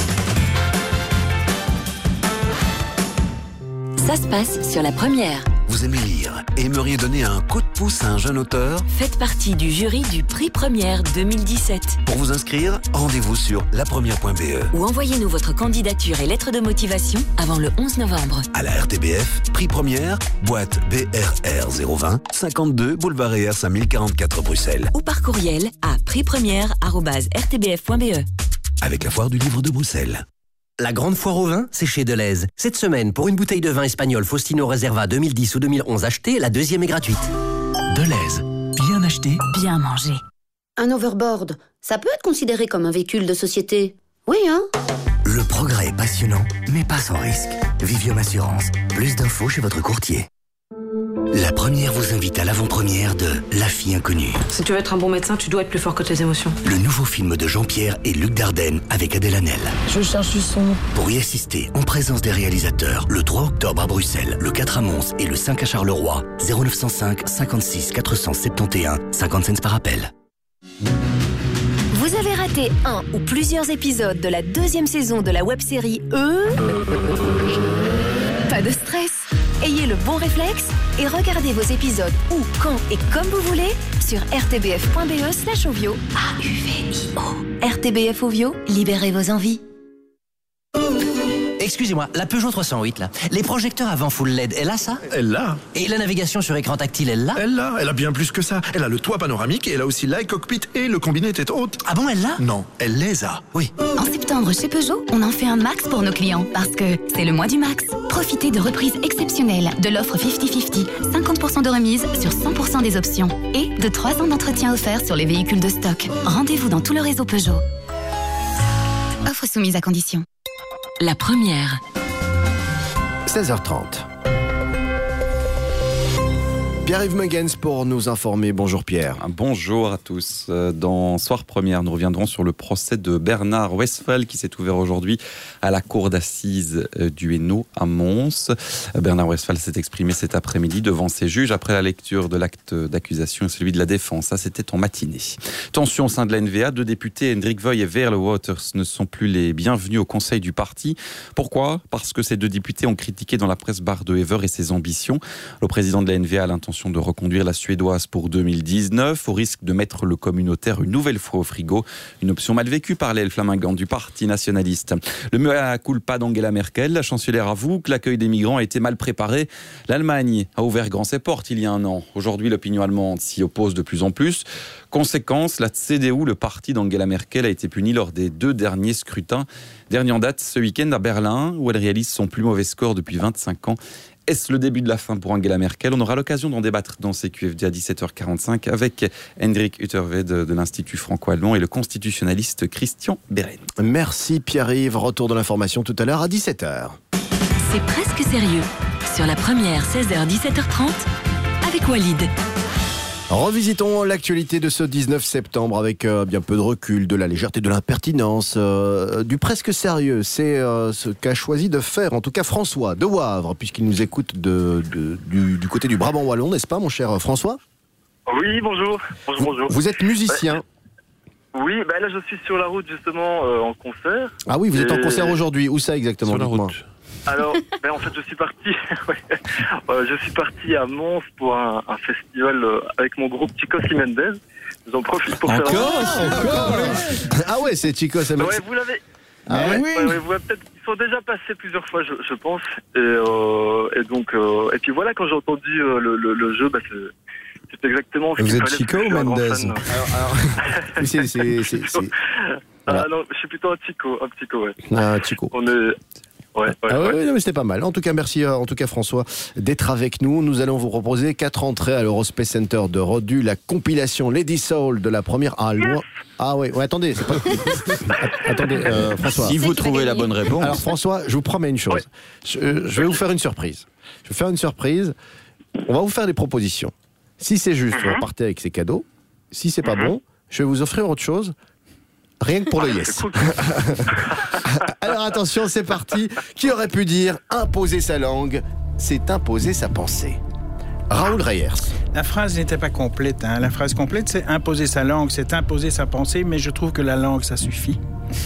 G: Ça se passe sur la première.
F: Vous aimez lire et aimeriez donner un coup de pouce à un jeune auteur?
G: Faites partie du jury du Prix Première 2017.
F: Pour vous inscrire, rendez-vous sur lapremière.be.
G: Ou envoyez-nous votre candidature et lettre de motivation avant le 11 novembre.
F: À la RTBF, Prix Première, boîte BRR 020, 52 boulevard ER 5044 Bruxelles.
G: Ou par courriel à prixpremière@rtbf.be.
F: Avec la foire du livre de Bruxelles.
K: La grande foire au vin, c'est chez Deleuze. Cette semaine, pour une bouteille de vin espagnol Faustino Reserva 2010 ou 2011 achetée, la deuxième est gratuite.
F: Deleuze, bien acheté,
G: bien mangé.
L: Un overboard, ça peut être considéré comme un véhicule de société. Oui, hein?
F: Le progrès est passionnant, mais pas sans risque. Vivium Assurance. Plus d'infos chez votre courtier. La première vous invite à l'avant-première de La fille inconnue.
D: Si tu veux être un bon médecin, tu dois être plus fort que tes émotions.
F: Le nouveau film de Jean-Pierre et Luc Dardenne avec Adèle Hanel.
D: Je cherche du son.
F: Pour y assister en présence des réalisateurs, le 3 octobre à Bruxelles, le 4 à Mons et le 5 à Charleroi, 0905 56 471 50 cents par appel.
X: Vous avez raté un ou plusieurs épisodes de la deuxième saison de la web-série Pas de stress. Ayez le bon réflexe et regardez vos épisodes où, quand et comme vous voulez sur rtbf.be/ovio. AUVIO. RTBF Ovio, libérez vos envies.
K: Excusez-moi, la Peugeot 308, là. Les projecteurs avant full LED, elle a ça?
E: Elle l'a.
K: Et la navigation sur écran tactile, elle l'a?
E: Elle l'a. Elle a bien plus que ça. Elle a le toit panoramique et elle a aussi l'iCockpit et le combiné tête haute.
K: Ah bon, elle l'a?
E: Non, elle les a.
K: Oui.
M: En septembre, chez Peugeot, on en fait un max pour nos clients parce que c'est le mois du max. Profitez de reprises exceptionnelles de l'offre 50-50, 50% de remise sur 100% des options et de 3 ans d'entretien offert sur les véhicules de stock. Rendez-vous dans tout le réseau Peugeot. Offre soumise à condition.
G: La première.
A: 16h30. Pierre-Yves Muggens pour nous informer. Bonjour Pierre.
B: Bonjour à tous. Dans Soir Première, nous reviendrons sur le procès de Bernard Westphal qui s'est ouvert aujourd'hui à la cour d'assises du Hainaut à Mons. Bernard Westphal s'est exprimé cet après-midi devant ses juges après la lecture de l'acte d'accusation et celui de la défense. Ça, c'était en matinée. Tension au sein de la NVA. 2 députés, Hendrik Voy et Veerle Wouters, ne sont plus les bienvenus au conseil du parti. Pourquoi ? Parce que ces 2 députés ont critiqué dans la presse Bart de Wever et ses ambitions. Le président de la NVA a l'intention de reconduire la Suédoise pour 2019, au risque de mettre le communautaire une nouvelle fois au frigo. Une option mal vécue par l'aile flamingante du parti nationaliste. Le mea culpa d'Angela Merkel, la chancelière avoue que l'accueil des migrants a été mal préparé. L'Allemagne a ouvert grand ses portes il y a un an. Aujourd'hui, l'opinion allemande s'y oppose de plus en plus. Conséquence, la CDU, le parti d'Angela Merkel, a été puni lors des 2 derniers scrutins. Dernier en date ce week-end à Berlin, où elle réalise son plus mauvais score depuis 25 ans. Est-ce le début de la fin pour Angela Merkel ? On aura l'occasion d'en débattre dans CQFD à 17h45 avec Hendrik Utterwed de l'Institut franco-allemand et le constitutionnaliste Christian Beren.
A: Merci Pierre-Yves. Retour de l'information tout à l'heure à 17h.
G: C'est presque sérieux. Sur la première, 16h, 17h30, avec Walid.
A: Revisitons l'actualité de ce 19 septembre avec bien peu de recul, de la légèreté, de l'impertinence, du presque sérieux. C'est ce qu'a choisi de faire, en tout cas François de Wavre, puisqu'il nous écoute du côté du Brabant wallon, n'est-ce pas mon cher François ?
N: Oui, bonjour. Bonjour.
A: Vous êtes musicien ?
N: Oui, là je suis sur la route justement en concert.
A: Ah oui, vous êtes en concert aujourd'hui. Où ça exactement ?
N: Sur la route. Alors, en fait, je suis parti à Mons pour un festival avec mon groupe Chicos y Mendez. J'en profite pour faire
A: Ah ouais, c'est Chicos y Mendez.
N: Ouais, vous l'avez.
A: Ah
N: oui. Vous l'avez peut-être. Ils sont déjà passés plusieurs fois, je pense. Et donc, et puis voilà, quand j'ai entendu le jeu, c'est exactement ce qu'il fallait.
Q: Vous êtes Chico ou Mendez ?
N: Alors, non, je suis plutôt un Chico, ouais.
A: Ah, Chico.
N: On est. Ouais.
A: Oui, mais c'était pas mal. En tout cas, merci François d'être avec nous. Nous allons vous proposer 4 entrées à l'Eurospace Center de Rodu, la compilation Lady Soul de la première. Ouais, attendez, c'est pas. Attendez, François.
U: Si vous trouvez la bonne réponse.
A: Alors François, je vous promets une chose. Je vais vous faire une surprise. On va vous faire des propositions. Si c'est juste, vous repartez avec ces cadeaux. Si c'est pas bon, je vais vous offrir autre chose. Rien que pour le yes. Cool. Alors attention, c'est parti. Qui aurait pu dire imposer sa langue, c'est imposer sa pensée. Raoul Reyers.
I: La phrase n'était pas complète. La phrase complète, c'est imposer sa langue, c'est imposer sa pensée, mais je trouve que la langue, ça suffit.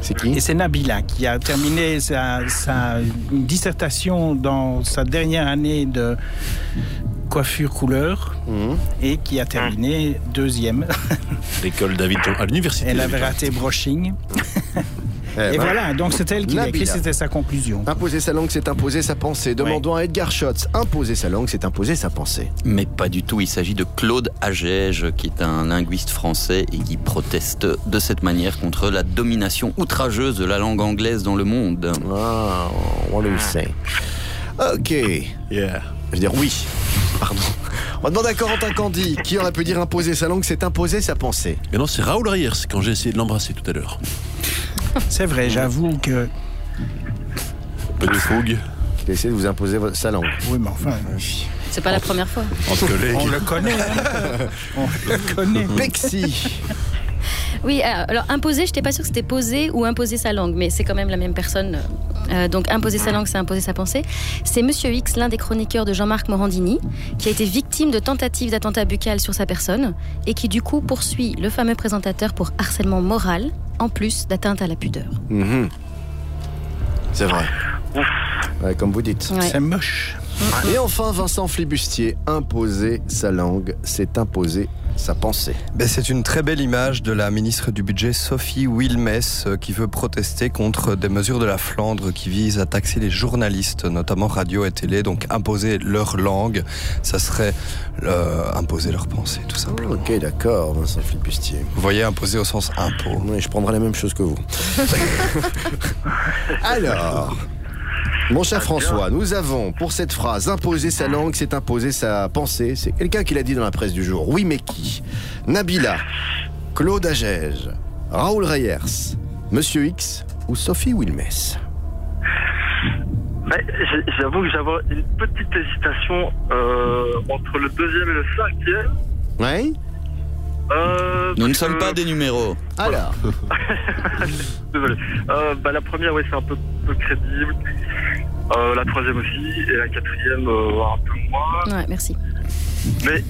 A: C'est qui?
I: Et c'est Nabila qui a terminé sa dissertation dans sa dernière année de coiffure couleur et qui a terminé deuxième.
O: L'école David à l'université.
I: Elle avait raté brushing. Et voilà, donc c'est elle qui l'a écrit, c'était sa conclusion.
A: Imposer sa langue, c'est imposer sa pensée. Demandons à Edgar Schotz. Imposer sa langue, c'est imposer sa pensée.
U: Mais pas du tout, il s'agit de Claude Agege, qui est un linguiste français et qui proteste de cette manière contre la domination outrageuse de la langue anglaise dans le monde.
A: Ah, what do you say? Ok.
O: Yeah.
A: Je veux dire oui. Pardon. On va demander à Corentin Candy, qui aurait pu dire imposer sa langue, c'est imposer sa pensée.
O: Mais non, c'est Raoul Reyers, quand j'ai essayé de l'embrasser tout à l'heure.
I: C'est vrai, j'avoue que...
O: Peu de fougue.
A: Il a essayé de vous imposer sa langue.
I: Oui, mais enfin...
R: C'est pas la première fois.
O: Entre collègues.
I: On le connaît. On le connaît.
A: Bexy.
R: Oui, alors imposer, je n'étais pas sûre que c'était poser ou imposer sa langue, mais c'est quand même la même personne. Donc imposer sa langue, c'est imposer sa pensée. C'est Monsieur X, l'un des chroniqueurs de Jean-Marc Morandini, qui a été victime de tentatives d'attentat buccal sur sa personne et qui du coup poursuit le fameux présentateur pour harcèlement moral, en plus d'atteinte à la pudeur.
A: Mmh. C'est vrai. Ouais, comme vous dites.
R: Ouais.
I: C'est moche.
A: Et enfin, Vincent Flibustier, imposer sa langue, c'est imposer sa pensée.
Q: C'est une très belle image de la ministre du Budget Sophie Wilmès qui veut protester contre des mesures de la Flandre qui visent à taxer les journalistes, notamment radio et télé, donc imposer leur langue, ça serait imposer leur pensée, tout simplement.
A: Ok, d'accord, Vincent Flibustier.
Q: Vous voyez, imposer au sens impôt.
A: Oui, je prendrai la même chose que vous. Alors... Mon cher François, nous avons pour cette phrase imposer sa langue, c'est imposer sa pensée. C'est quelqu'un qui l'a dit dans la presse du jour. Oui, mais qui? Nabila, Claude Agege, Raoul Reyers, Monsieur X ou Sophie Wilmès?
N: J'avoue que j'avais une petite hésitation entre le deuxième et le cinquième.
A: Oui.
U: Nous ne sommes pas des numéros.
A: Alors.
N: Désolé. La première, oui, c'est un peu crédible. La troisième aussi. Et la quatrième, un peu moins.
R: Ouais, merci.
N: Mais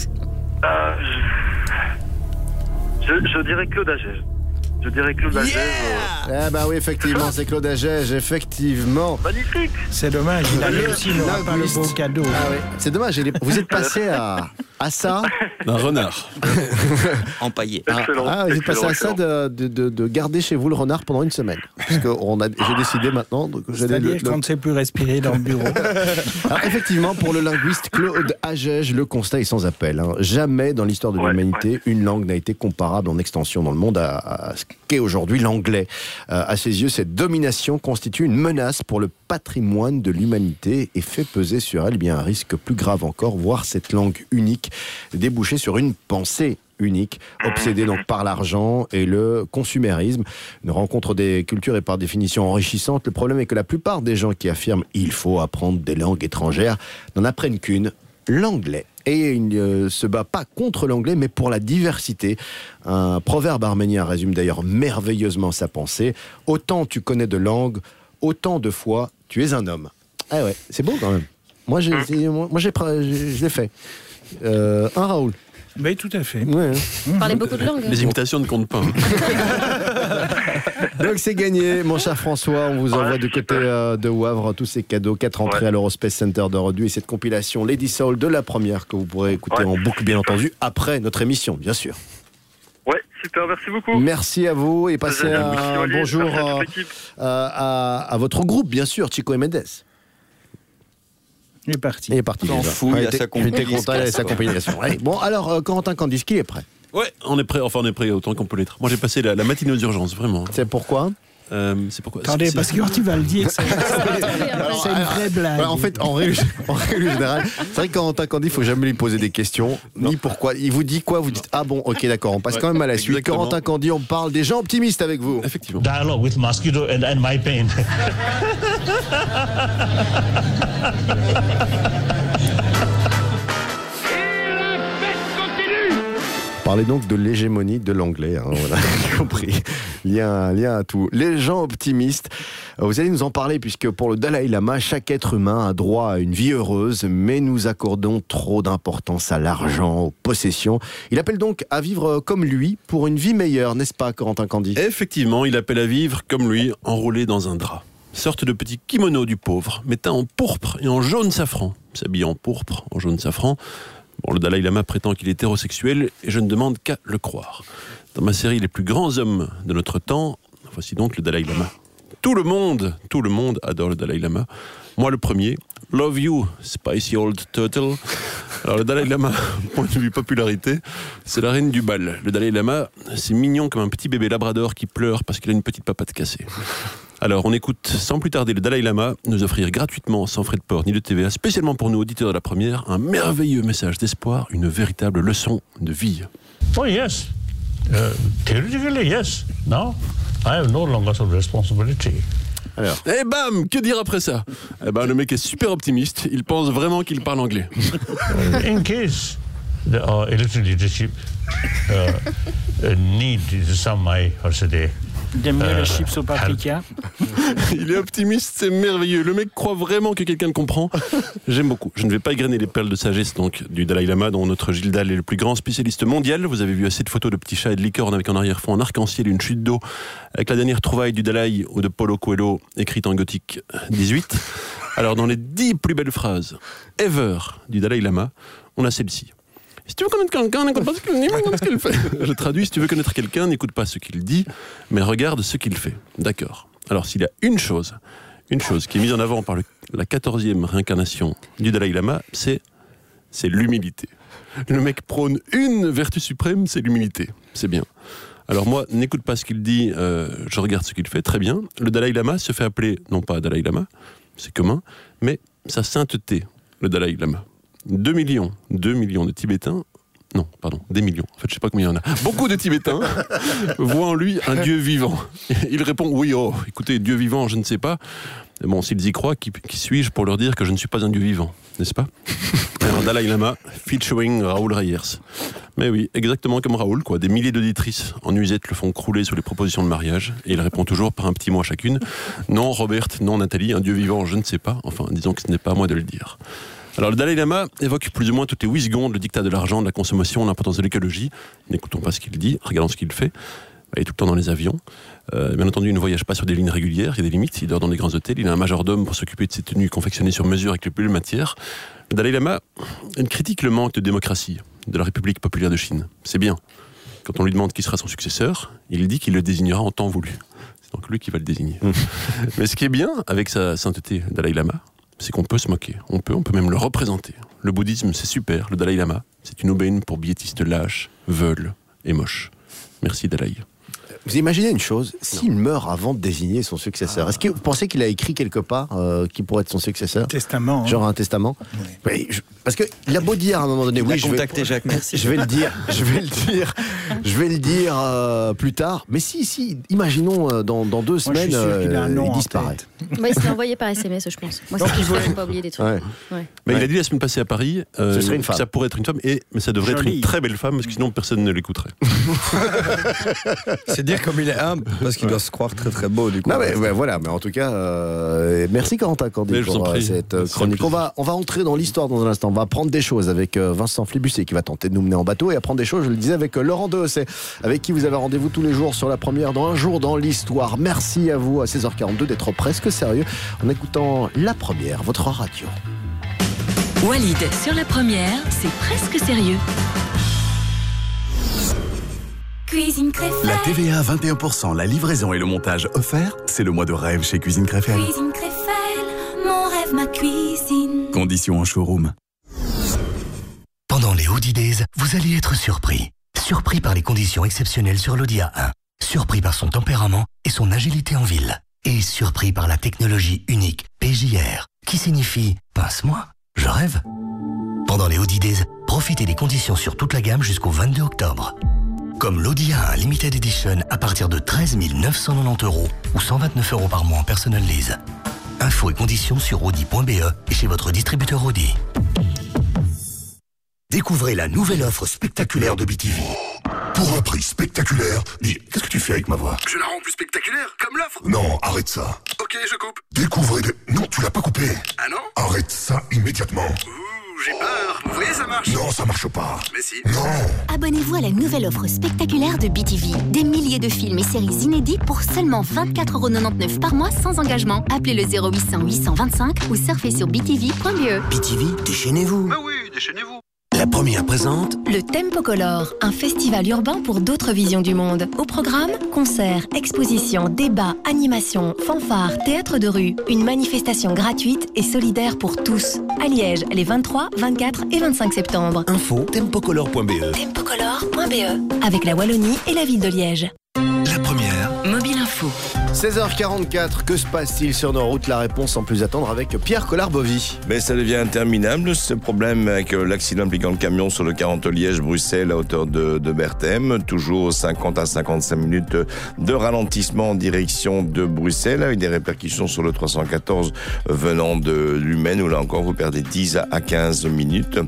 N: je dirais Claude Agege. Je dirais Claude Agege.
A: Ah bah oui, effectivement, c'est Claude Agege, effectivement.
N: Magnifique.
I: C'est dommage, il a réussi, il n'aura pas le beau cadeau.
A: Ah oui. C'est dommage, vous êtes passé à ça.
O: Un renard.
U: Empaillé.
A: Vous êtes passé à ça de garder chez vous le renard pendant une semaine. Parce que j'ai décidé maintenant.
I: C'est-à-dire qu'on ne sait plus respirer dans le bureau.
A: Alors effectivement, pour le linguiste Claude Agege, le constat est sans appel. Jamais dans l'histoire de l'humanité, une langue n'a été comparable en extension dans le monde à ce qu'est aujourd'hui l'anglais. À ses yeux, cette domination constitue une menace pour le patrimoine de l'humanité et fait peser sur elle un risque plus grave encore, voir cette langue unique déboucher sur une pensée unique, obsédée donc par l'argent et le consumérisme. Une rencontre des cultures est par définition enrichissante. Le problème est que la plupart des gens qui affirment « il faut apprendre des langues étrangères » n'en apprennent qu'une, l'anglais. Et il ne se bat pas contre l'anglais, mais pour la diversité. Un proverbe arménien résume d'ailleurs merveilleusement sa pensée. Autant tu connais de langues, autant de fois tu es un homme. Ah ouais, c'est beau quand même. Moi, je l'ai fait. Un Raoul.
I: Oui, tout à fait.
A: Ouais.
R: Vous parlez beaucoup de langues.
O: Les imitations ne comptent pas.
A: Donc c'est gagné, mon cher François. On vous envoie du côté de Wavre tous ces cadeaux. 4 entrées à l'Eurospace Center de Rodu et cette compilation Lady Soul de la première que vous pourrez écouter en boucle, bien entendu, après notre émission, bien sûr.
N: Ouais, super, merci beaucoup.
A: Merci à vous et passez un bonjour à votre groupe, bien sûr, Chico et Mendes.
I: Il est parti.
A: Il est parti.
U: S'en fout, il a sa
A: compilation. Ouais. Bon, alors, Corentin Candy, qui est prêt?
O: Ouais, on est prêt. Enfin, on est prêt autant qu'on peut l'être. Moi, j'ai passé la matinée aux urgences, vraiment.
A: C'est pourquoi?
O: C'est pourquoi.
I: Attendez, parce que quand tu vas le dire, c'est une vraie blague.
A: En fait, en règle générale, c'est vrai que Corentin Candy, il ne faut jamais lui poser des questions, ni pourquoi. Il vous dit quoi? Vous dites ah bon, ok, d'accord, on passe quand même à la suite. Corentin Candy, on parle des gens optimistes avec vous.
O: Effectivement.
P: Dialogue with mosquito and my pain.
A: Parlez donc de l'hégémonie de l'anglais, hein, voilà, compris. Lien à tout. Les gens optimistes. Vous allez nous en parler puisque pour le Dalai Lama, chaque être humain a droit à une vie heureuse, mais nous accordons trop d'importance à l'argent, aux possessions. Il appelle donc à vivre comme lui pour une vie meilleure, n'est-ce pas, Corentin Candy ?
O: Effectivement, il appelle à vivre comme lui, enroulé dans un drap. Sorte de petit kimono du pauvre, mais teint en pourpre et en jaune safran. S'habille en pourpre, en jaune safran. Bon, le Dalai Lama prétend qu'il est hétérosexuel et je ne demande qu'à le croire. Dans ma série Les plus grands hommes de notre temps, voici donc le Dalai Lama. Tout le monde adore le Dalai Lama. Moi le premier, love you, spicy old turtle. Alors le Dalai Lama, point de vue popularité, c'est la reine du bal. Le Dalai Lama, c'est mignon comme un petit bébé labrador qui pleure parce qu'il a une petite papate cassée. Alors on écoute sans plus tarder le Dalai Lama nous offrir gratuitement, sans frais de port ni de TVA, spécialement pour nous auditeurs de la première, un merveilleux message d'espoir, une véritable leçon de vie.
P: Oh yes, theoretically yes. Now I have no longer some responsibility.
O: Alors. Et bam, que dire après ça ? Eh ben, le mec est super optimiste, il pense vraiment qu'il parle anglais.
P: In case the elected leadership need some
I: J'aime mieux les chips au paprika.
O: Il est optimiste, c'est merveilleux. Le mec croit vraiment que quelqu'un le comprend. J'aime beaucoup. Je ne vais pas égrener les perles de sagesse donc, du Dalai Lama, dont notre Gilles Dalle est le plus grand spécialiste mondial. Vous avez vu assez de photos de petits chats et de licornes avec en arrière-fond un arc-en-ciel et une chute d'eau, avec la dernière trouvaille du Dalai ou de Paulo Coelho, écrite en gothique 18. Alors, dans les 10 plus belles phrases ever du Dalai Lama, on a celle-ci. Si tu veux connaître quelqu'un, n'écoute pas ce qu'il fait. Je traduis, si tu veux connaître quelqu'un, n'écoute pas ce qu'il dit, mais regarde ce qu'il fait. D'accord. Alors, s'il y a une chose qui est mise en avant par la 14e réincarnation du Dalai Lama, c'est l'humilité. Le mec prône une vertu suprême, c'est l'humilité. C'est bien. Alors moi, n'écoute pas ce qu'il dit, je regarde ce qu'il fait, très bien. Le Dalai Lama se fait appeler, non pas Dalai Lama, c'est commun, mais sa sainteté, le Dalai Lama. 2 millions de Tibétains, non, pardon, des millions, en fait je sais pas combien il y en a, beaucoup de Tibétains voient en lui un Dieu vivant. Il répond, oui, écoutez, Dieu vivant, je ne sais pas. Bon, s'ils y croient, qui suis-je pour leur dire que je ne suis pas un Dieu vivant, n'est-ce pas ? Alors, Dalai Lama, featuring Raoul Reyers. Mais oui, exactement comme Raoul, quoi. Des milliers d'auditrices en nuisette le font crouler sous les propositions de mariage, et il répond toujours par un petit mot à chacune. Non, Robert, non, Nathalie, un Dieu vivant, je ne sais pas. Enfin, disons que ce n'est pas à moi de le dire. Alors le Dalai Lama évoque plus ou moins toutes les 8 secondes le dictat de l'argent, de la consommation, l'importance de l'écologie. N'écoutons pas ce qu'il dit, regardons ce qu'il fait. Il est tout le temps dans les avions. Bien entendu, il ne voyage pas sur des lignes régulières, il y a des limites, il dort dans des grands hôtels, il a un majordome pour s'occuper de ses tenues confectionnées sur mesure avec les plus belles matières. Le Dalai Lama critique le manque de démocratie de la République populaire de Chine. C'est bien. Quand on lui demande qui sera son successeur, il dit qu'il le désignera en temps voulu. C'est donc lui qui va le désigner. Mais ce qui est bien avec sa sainteté, Dalai Lama, c'est qu'on peut se moquer, on peut même le représenter. Le bouddhisme, c'est super, le Dalai Lama, c'est une aubaine pour billetistes lâches, veules et moches. Merci Dalai.
A: Vous imaginez une chose, s'il meurt avant de désigner son successeur, est-ce que vous pensez qu'il a écrit quelque part qui pourrait être son successeur ?
I: Testament.
A: Genre un testament. Oui, parce qu'il a beau dire à un moment donné,
U: il a contacté Jacques Merci.
A: Je vais le dire plus tard. Mais si, imaginons dans 2 semaines, il disparaît.
R: Il s'est envoyé par SMS, je pense. Moi, il ne faut pas oublier des trucs.
A: Ouais.
O: Mais il a dit la semaine passée à Paris,
A: ce serait une femme.
O: Ça pourrait être une femme, mais ça devrait être une très belle femme, parce que sinon personne ne l'écouterait.
Q: C'est dire comme il est humble, parce qu'il doit se croire très très beau du coup.
A: Non, mais voilà, mais en tout cas, merci Corentin Candy pour cette chronique. On va entrer dans l'histoire dans un instant. On va apprendre des choses avec Vincent Flibustier qui va tenter de nous mener en bateau et apprendre des choses, je le disais, avec Laurent Dehessé, avec qui vous avez rendez-vous tous les jours sur la première dans Un jour dans l'histoire. Merci à vous à 16h42 d'être presque sérieux en écoutant la première, votre radio.
G: Walid sur la première, c'est presque sérieux.
S: Cuisine Créfelle. La TVA à 21%, la livraison et le montage offerts, c'est le mois de rêve chez Cuisine Créfelle.
T: Cuisine Créfelle, mon rêve, ma cuisine.
S: Conditions en showroom.
F: Pendant les Audi Days, vous allez être surpris. Surpris par les conditions exceptionnelles sur l'Audi A1. Surpris par son tempérament et son agilité en ville. Et surpris par la technologie unique PJR, qui signifie « pince-moi, je rêve ». Pendant les Audi Days, profitez des conditions sur toute la gamme jusqu'au 22 octobre. Comme l'Audi A1 Limited Edition à partir de 13 990 € ou 129 € par mois en personal lease. Infos et conditions sur audi.be et chez votre distributeur Audi. Découvrez la nouvelle offre spectaculaire de BTV.
C: Pour un prix spectaculaire, dis, qu'est-ce que tu fais avec ma voix?
E: Je la rends plus spectaculaire, comme l'offre.
C: Non, arrête ça.
E: Ok, je coupe.
C: Découvrez des... Non, tu l'as pas coupé.
E: Ah non?
C: Arrête ça immédiatement.
E: Ouh, j'ai peur. Vous voyez, ça marche.
C: Non, ça marche pas.
E: Mais si.
C: Non.
H: Abonnez-vous à la nouvelle offre spectaculaire de BTV. Des milliers de films et séries inédits pour seulement 24,99€ par mois sans engagement. Appelez le 0800 825 ou surfez sur btv.be.
F: BTV, déchaînez-vous.
E: Bah oui, déchaînez-vous.
F: La première présente
X: Le Tempo Color, un festival urbain pour d'autres visions du monde. Au programme, concerts, expositions, débats, animations, fanfares, théâtre de rue. Une manifestation gratuite et solidaire pour tous. À Liège, les 23, 24 et 25 septembre.
F: Info tempocolor.be.
X: Tempocolor.be. Avec la Wallonie et la ville de Liège.
F: La première.
G: Mobile Info.
A: 16h44, que se passe-t-il sur nos routes? La réponse sans plus attendre avec Pierre Collard-Bovy.
V: Mais ça devient interminable, ce problème avec l'accident impliquant le camion sur le 40 Liège-Bruxelles à hauteur de Berthem. Toujours 50 à 55 minutes de ralentissement en direction de Bruxelles, avec des répercussions sur le 314 venant de Lumène, où là encore vous perdez 10 à 15 minutes.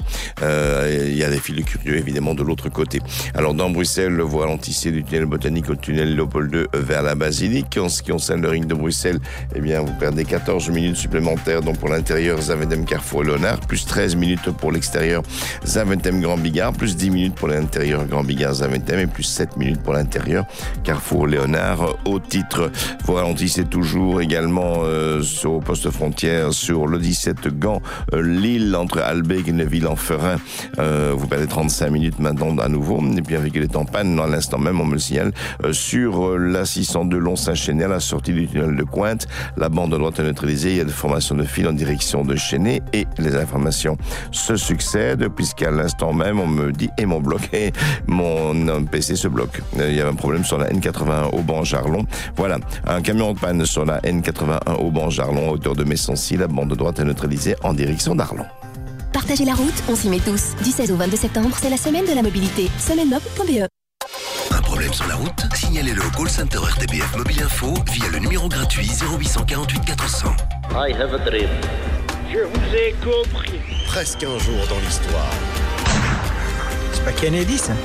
V: Il y a des fils curieux évidemment de l'autre côté. Alors dans Bruxelles, vous ralentissez du tunnel botanique au tunnel Léopold II vers la basilique. En ce qui concerne le ring de Bruxelles, eh bien, vous perdez 14 minutes supplémentaires, donc pour l'intérieur, Zaventem, Carrefour, Léonard, plus 13 minutes pour l'extérieur, Zaventem, Grand Bigard, plus 10 minutes pour l'intérieur, Grand Bigard, Zaventem, et plus 7 minutes pour l'intérieur, Carrefour, Léonard. Au titre, vous ralentissez toujours également au poste frontière sur le 17 Gand, Lille, entre Albec et Neuville-en-Ferin. Vous perdez 35 minutes maintenant à nouveau, et puis avec les temps panne, à l'instant même, on me le signale, sur la 602 Long-Saint-Chénet, à la sortie du tunnel de Cointe, la bande de droite est neutralisée, il y a des formations de fil en direction de Chénet et les informations se succèdent puisqu'à l'instant même on me dit et mon bloc et mon PC se bloque. Il y a un problème sur la N81 Auban-Jarlon. Voilà, un camion de panne sur la N81 Auban-Jarlon à hauteur de Messoncy, la bande de droite est neutralisée en direction d'Arlon.
X: Partagez la route, on s'y met tous. Du 16 au 22 septembre, c'est la semaine de la mobilité. Semainmob.be.
F: Un problème sur la route? Signalez-le au call center RTBF Mobile Info via le numéro gratuit 0848 400.
W: I have a dream. Je vous ai compris.
A: Presque un jour dans l'histoire.
I: C'est pas Kennedy, ça?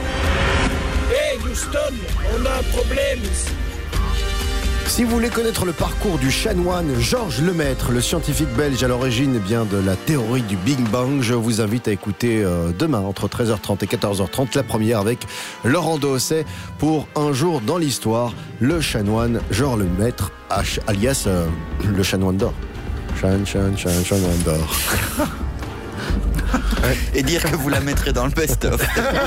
W: Hey Houston, on a un problème ici.
A: Si vous voulez connaître le parcours du chanoine Georges Lemaître, le scientifique belge à l'origine de la théorie du Big Bang, je vous invite à écouter demain entre 13h30 et 14h30 la première avec Laurent Dosset pour Un jour dans l'histoire, le chanoine Georges Lemaître, alias le chanoine d'or. Chanoine d'or.
U: Et dire que vous la mettrez dans le best-of.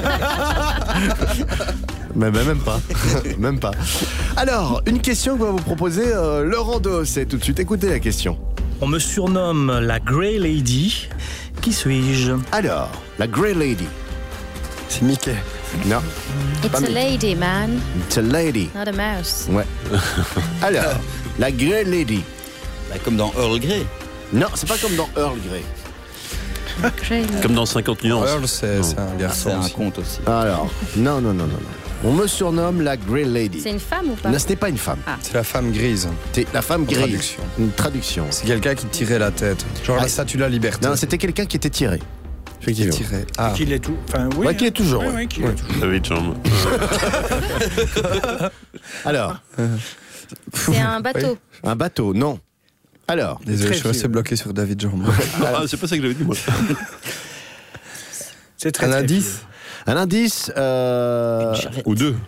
A: Mais même pas. Même pas. Alors, une question que va vous proposer Laurent Dosset tout de suite. Écoutez la question.
Y: On me surnomme la Grey Lady. Qui suis-je?
A: Alors, la Grey Lady.
Q: C'est Mickey.
A: Non.
R: It's a lady, man.
A: It's a lady.
R: Not a mouse.
A: Ouais. Alors, la Grey Lady.
U: Bah, comme dans Earl Grey.
A: Non, c'est pas comme dans Earl Grey.
O: Comme dans 50 nuances.
Q: Earl, c'est un garçon.
U: C'est un
Q: aussi.
U: conte aussi.
A: Alors, non. On me surnomme la Grey Lady.
R: C'est une femme ou pas?
A: Non, ce n'est pas une femme.
Q: C'est la femme grise.
A: C'est la femme grise.
Q: Traduction.
A: Une traduction.
Q: C'est quelqu'un qui tirait la tête. Genre la statue de la liberté.
A: Non, c'était quelqu'un qui était tiré. Effectivement.
Q: Tiré. Ah.
I: Qu'il est tout. Enfin, oui.
A: Ouais, qui est toujours.
I: Oui,
A: Ouais.
I: oui, qu'il est toujours.
O: David Chambre.
A: Alors.
R: C'est un bateau.
A: Un bateau, non. Alors.
Q: Désolé, je suis resté bloqué sur David Jambon.
O: Ah, c'est pas ça que j'avais dit, moi.
I: C'est très,
Q: Un
I: très
Q: indice?
A: Un indice.
O: Ou deux.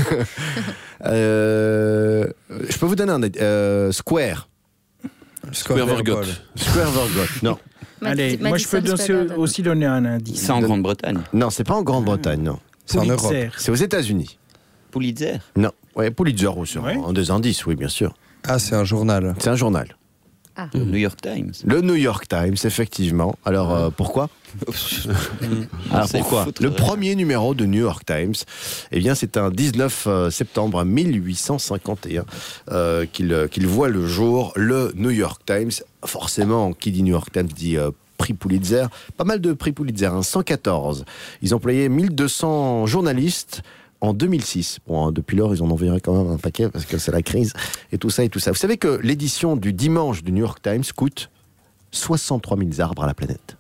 A: Je peux vous donner un indice. Square.
O: Square Vergot.
A: Square Vergot. Non.
I: Allez, moi je peux aussi donner un indice.
U: C'est en Grande-Bretagne.
A: Non, c'est pas en Grande-Bretagne, non.
Q: C'est en Europe.
A: C'est aux États-Unis.
U: Pulitzer.
A: Non. Ouais, Pulitzer aussi. Un des indices, oui, bien sûr.
Q: Ah, c'est un journal.
A: C'est un journal.
R: Ah.
U: Le New York Times.
A: Le New York Times, effectivement. Alors, pourquoi? Alors, pourquoi? Le premier numéro de New York Times, eh bien, c'est un 19 septembre 1851 qu'il voit le jour. Le New York Times, forcément, qui dit New York Times dit prix Pulitzer. Pas mal de prix Pulitzer, 114. Ils employaient 1200 journalistes. En 2006, bon, depuis lors, ils en enverraient quand même un paquet parce que c'est la crise et tout ça et tout ça. Vous savez que l'édition du dimanche du New York Times coûte 63 000 arbres à la planète.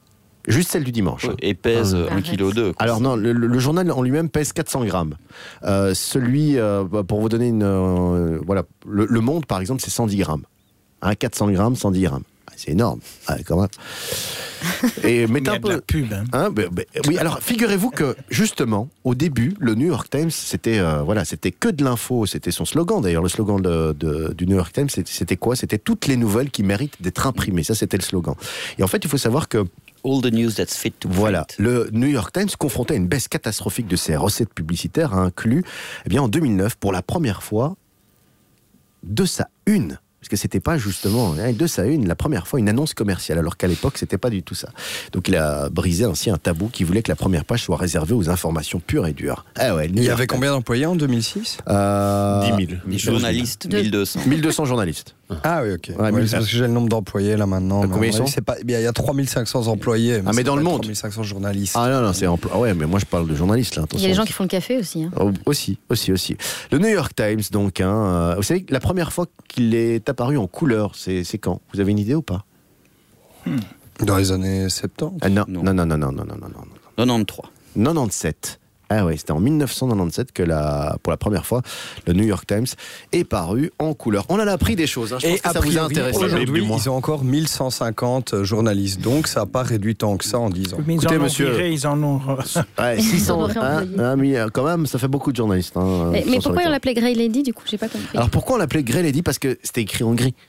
A: Juste celle du dimanche.
U: Et pèse 1,2 kg.
A: Alors non, le journal en lui-même pèse 400 grammes. Pour vous donner une... voilà, le Monde, par exemple, c'est 110 grammes. 400 grammes, 110 grammes. C'est énorme, quand même. Et mettez un peu...
I: de la pub.
A: Oui, alors figurez-vous que, justement, au début, le New York Times, c'était que de l'info. C'était son slogan, d'ailleurs. Le slogan du New York Times, c'était quoi? C'était toutes les nouvelles qui méritent d'être imprimées. Ça, c'était le slogan. Et en fait, il faut savoir que
U: all the news that's fit to print.
A: Voilà, le New York Times, confronté à une baisse catastrophique de ses recettes publicitaires, a inclus, en 2009, pour la première fois, de sa une. Parce que c'était pas justement de sa une, la première fois, une annonce commerciale, alors qu'à l'époque, c'était pas du tout ça. Donc il a brisé ainsi un tabou qui voulait que la première page soit réservée aux informations pures et dures.
Q: Il y avait combien d'employés en 2006
A: 10 000.
U: Les journalistes, 1200.
A: 1200 journalistes.
Q: Ah oui, ok. Parce que j'ai le nombre d'employés là maintenant.
A: Combien ils sont ?
Q: Il y a 3500 employés.
A: Mais dans le monde
Q: 3500 journalistes.
A: Ah non, c'est ouais, mais moi je parle de journalistes là.
R: Il y a des gens qui font le café aussi.
A: Aussi. Le New York Times, donc, vous savez, la première fois qu'il est apparu en couleur, c'est quand ? Vous avez une idée ou pas ?
Q: Dans les années 70 ?
A: Non.
U: 93.
A: 97. Ah ouais, c'était en 1997 que pour la première fois, le New York Times est paru en couleur. On en a appris des choses, je pense que ça vous a intéressé.
Q: Aujourd'hui, ils ont encore 1150 journalistes, donc ça n'a pas réduit tant que ça en 10 ans.
I: Mais
A: écoutez, monsieur,
I: ils en ont...
A: 600, quand même, ça fait beaucoup de journalistes.
R: Mais pourquoi on l'appelait Grey Lady, du coup, j'ai pas compris.
A: Alors pourquoi on l'appelait Grey Lady ? Parce que c'était écrit en gris.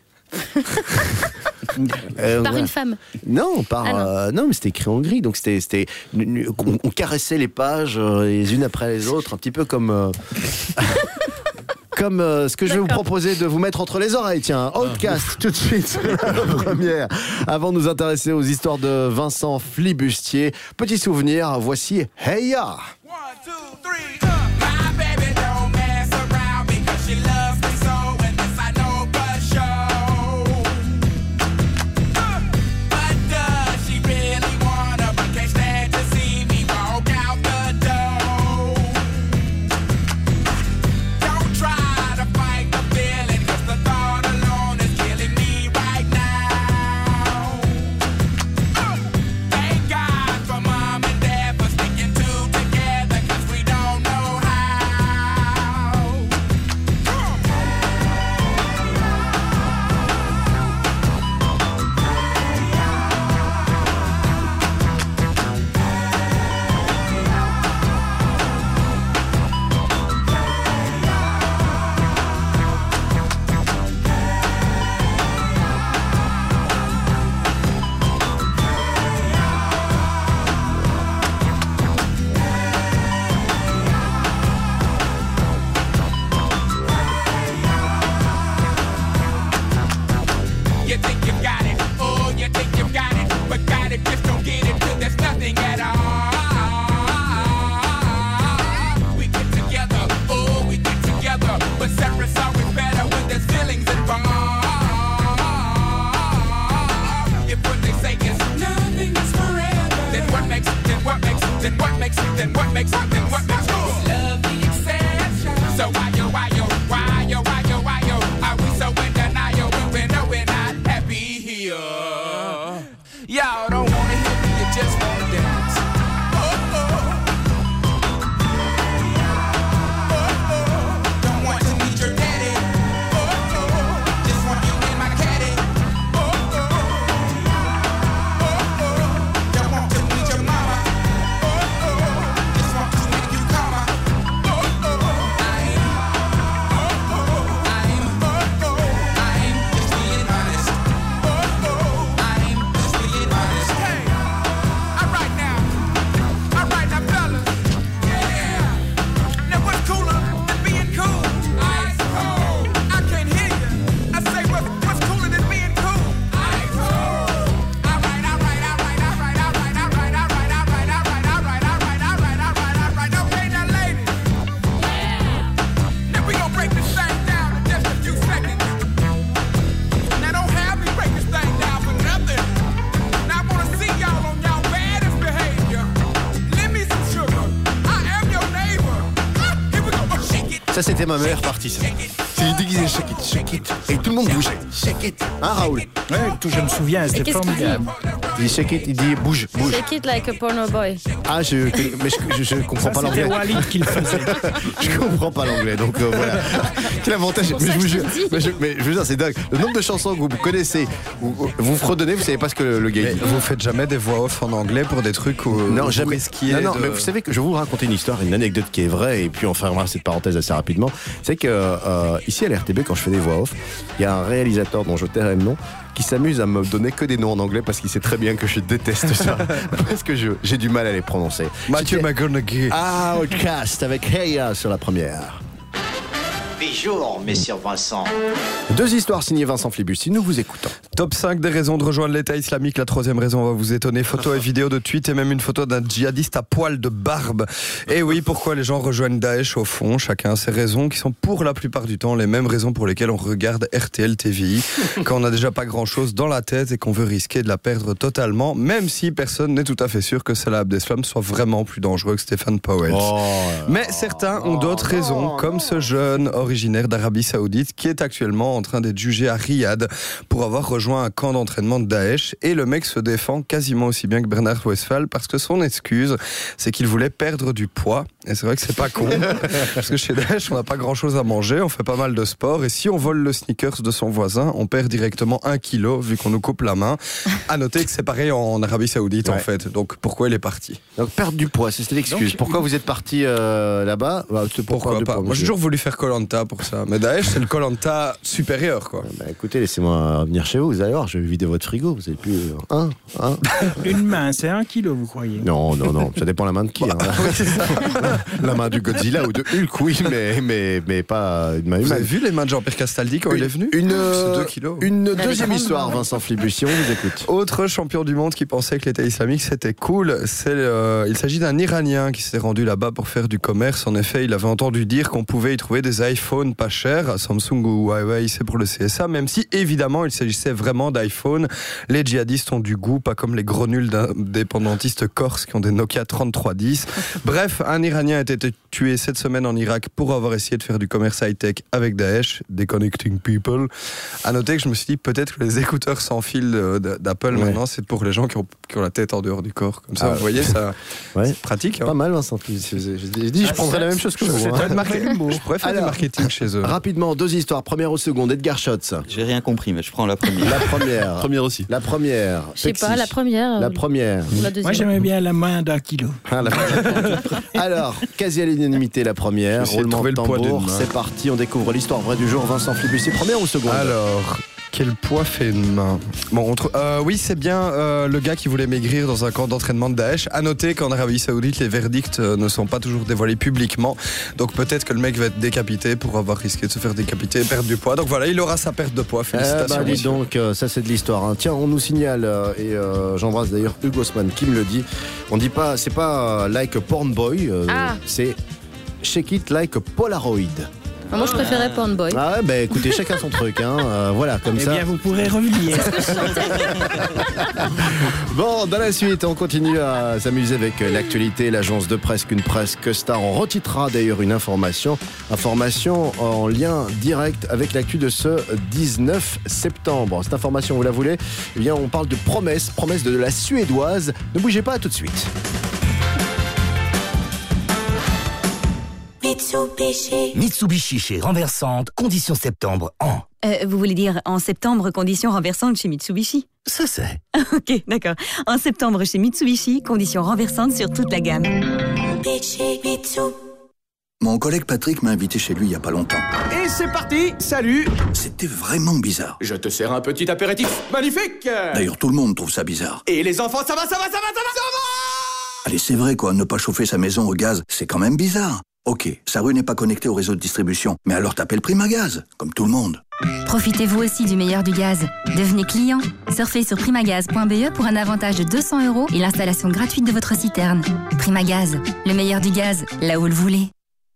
R: Par une femme.
A: Non, non, mais c'était écrit en gris, donc on caressait les pages les unes après les autres, un petit peu comme ce que je vais vous proposer de vous mettre entre les oreilles. Tiens, Outcast tout de suite, la première. Avant de nous intéresser aux histoires de Vincent Flibustier, petit souvenir, voici Hey Ya.
D: 1, 2, 3, my baby don't mess around because she loves me so, and this I know for sure. But does she really wanna, but can't stand to see me walk out the door? Don't try to fight the feeling, cause the thought alone is killing me right now. Thank God for mom and dad for sticking two together, cause we don't know how. You think you got it, oh, you think you got it, but got it, just don't get it till there's nothing at all. We get together, oh, we get together, but separate's always better when there's feelings involved. If what they say is nothing is forever, then what makes love the exception? So why yo, are we so in denial when we know we're not happy here? Y'all don't wanna hear me, you just wanna dance. Don't want to meet your daddy. Just want you in my caddy. Don't want to meet your mama. Just want to make you calmer.
A: Ça, c'était ma meilleure partie, ça. C'est déguisé, shake it. Et tout le monde bouge. Shake it. Hein, Raoul ?
I: Ouais, je me souviens, c'était formidable.
A: Il dit shake it, il dit bouge.
R: Shake it like a porno boy.
A: Ah, je comprends pas l'anglais.
I: C'était Walid qui le faisait.
A: Je comprends pas l'anglais, donc voilà. Quel avantage. Mais je vous jure, c'est dingue. Le nombre de chansons que vous connaissez, vous fredonnez, vous savez pas ce que le gars dit.
Q: Vous faites jamais des voix off en anglais pour des trucs où
A: non, jamais.
Q: Non,
A: mais vous savez que je vais vous raconter une histoire, une anecdote qui est vraie, et puis on fermera cette parenthèse assez rapidement. C'est que ici à l'RTB, quand je fais des voix off, il y a un réalisateur dont je tairai le nom qui s'amuse à me donner que des noms en anglais parce qu'il sait très bien que je déteste ça. Parce que j'ai du mal à les prononcer.
Q: Matthew McConaughey.
A: Outcast avec Heya sur la première.
B: Bonjour, messieurs Vincent.
A: Deux histoires signées Vincent Flibusti, nous vous écoutons.
Q: Top 5 des raisons de rejoindre l'État islamique. La troisième raison va vous étonner. Photos et vidéos de tweets et même une photo d'un djihadiste à poil de barbe. Et oui, pourquoi les gens rejoignent Daesh au fond? Chacun a ses raisons qui sont pour la plupart du temps les mêmes raisons pour lesquelles on regarde RTL TVI quand on n'a déjà pas grand chose dans la tête et qu'on veut risquer de la perdre totalement, même si personne n'est tout à fait sûr que Salah Abdeslam soit vraiment plus dangereux que Stephen Powell. Mais certains ont d'autres raisons, comme ce jeune originaire d'Arabie Saoudite qui est actuellement en train d'être jugé à Riyad pour avoir rejoint un camp d'entraînement de Daesh, et le mec se défend quasiment aussi bien que Bernard Westphal parce que son excuse c'est qu'il voulait perdre du poids, et c'est vrai que c'est pas con parce que chez Daesh on n'a pas grand chose à manger, on fait pas mal de sport, et si on vole le sneakers de son voisin on perd directement 1 kilo vu qu'on nous coupe la main. À noter que c'est pareil en Arabie Saoudite en fait, donc pourquoi il est parti?
A: Donc perdre du poids, c'est l'excuse. Pourquoi vous êtes parti là-bas?
Q: Pourquoi pas? Moi j'ai toujours voulu faire Koh-Lanta pour ça, mais Daesh c'est le Koh-Lanta supérieur quoi.
A: Bah, écoutez, laissez-moi venir chez vous allez voir, je vais vider votre frigo, vous avez plus
I: Une main, c'est 1 kilo, vous croyez?
A: Non, ça dépend la main de qui. La main du Godzilla ou de Hulk, oui, mais pas une main humaine.
Q: Vous avez vu les mains de Jean-Pierre Castaldi quand il est venu? C'est 2 kilos.
A: Une deuxième histoire, Vincent Flibusti, on vous écoute.
Q: Autre champion du monde qui pensait que l'État islamique c'était cool, il s'agit d'un Iranien qui s'est rendu là-bas pour faire du commerce. En effet, il avait entendu dire qu'on pouvait y trouver des iPhones pas chers, Samsung ou Huawei, c'est pour le CSA, même si évidemment il s'agissait vraiment d'iPhone. Les djihadistes ont du goût, pas comme les gros nuls d'indépendantistes corses qui ont des Nokia 3310. Bref, un Iranien a été tué cette semaine en Irak pour avoir essayé de faire du commerce high-tech avec Daesh, Deconnecting People. À noter que je me suis dit peut-être que les écouteurs sans fil d'Apple maintenant c'est pour les gens qui ont la tête en dehors du corps. Comme ça, vous voyez, ça c'est pratique.
A: Pas mal, Vincent. Je prendrais la même chose que vous.
Q: Je pourrais faire du marketing chez eux.
A: Rapidement, deux histoires. Première au second, Edgar Schotz.
U: J'ai rien compris, mais je prends la première.
A: La première.
O: Première aussi.
A: La première.
R: Je sais pas, la première.
A: La première.
R: La deuxième.
I: Moi, j'aimais bien la main d'1 kilo.
A: Alors, quasi à l'unanimité, la première.
Q: Roulement de tambour.
A: C'est parti, on découvre l'histoire vraie du jour. Vincent Flibusti, première ou seconde?
Q: Alors, quel poids fait une main? Bon, oui, c'est bien le gars qui voulait maigrir dans un camp d'entraînement de Daesh. À noter qu'en Arabie Saoudite, les verdicts ne sont pas toujours dévoilés publiquement. Donc peut-être que le mec va être décapité pour avoir risqué de se faire décapiter et perdre du poids. Donc voilà, il aura sa perte de poids. Félicitations.
A: Dis donc, ça c'est de l'histoire. Hein. Tiens, on nous signale, et j'embrasse d'ailleurs Hugo Osman qui me le dit. On dit pas, c'est pas like a porn boy, c'est shake it like a Polaroid.
R: Moi, je préférais Porn Boy.
A: Ah ouais, bah écoutez, chacun son truc, hein. Voilà, comme ça.
I: Eh bien, vous pourrez revenir.
A: Bon, dans la suite, on continue à s'amuser avec l'actualité, l'agence de presse qu'une presse que star. On retitrera d'ailleurs une information en lien direct avec l'actu de ce 19 septembre. Cette information, vous la voulez? Eh bien, on parle de promesse de la Suédoise. Ne bougez pas, à tout de suite.
F: Mitsubishi chez Renversante, condition septembre en.
J: Vous voulez dire en septembre, conditions renversantes chez Mitsubishi?
F: Ça c'est.
J: Ok, d'accord. En septembre chez Mitsubishi, conditions renversantes sur toute la gamme.
K: Mon collègue Patrick m'a invité chez lui il y a pas longtemps.
W: Et c'est parti, salut.
K: C'était vraiment bizarre.
W: Je te sers un petit apéritif magnifique.
K: D'ailleurs, tout le monde trouve ça bizarre.
W: Et les enfants, ça va.
K: Allez, c'est vrai quoi, ne pas chauffer sa maison au gaz, c'est quand même bizarre. Ok, sa rue n'est pas connectée au réseau de distribution, mais alors t'appelles Primagaz, comme tout le monde.
X: Profitez-vous aussi du meilleur du gaz. Devenez client. Surfez sur primagaz.be pour un avantage de 200 € et l'installation gratuite de votre citerne. Primagaz, le meilleur du gaz, là où le voulez.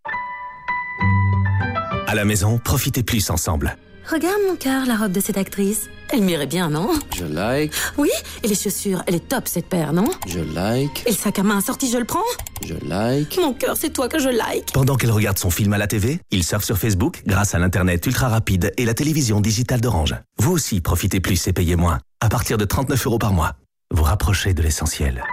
F: À la maison, profitez plus ensemble.
L: Regarde mon cœur, la robe de cette actrice. Elle m'irait bien, non?
B: Je like.
L: Oui, et les chaussures, elle est top cette paire, non?
B: Je like.
L: Et le sac à main assorti, je le prends?
B: Je like.
L: Mon cœur, c'est toi que je like.
F: Pendant qu'elle regarde son film à la TV, il surfe sur Facebook grâce à l'internet ultra rapide et la télévision digitale d'Orange. Vous aussi, profitez plus et payez moins. À partir de 39 € par mois. vous rapprocher de l'essentiel.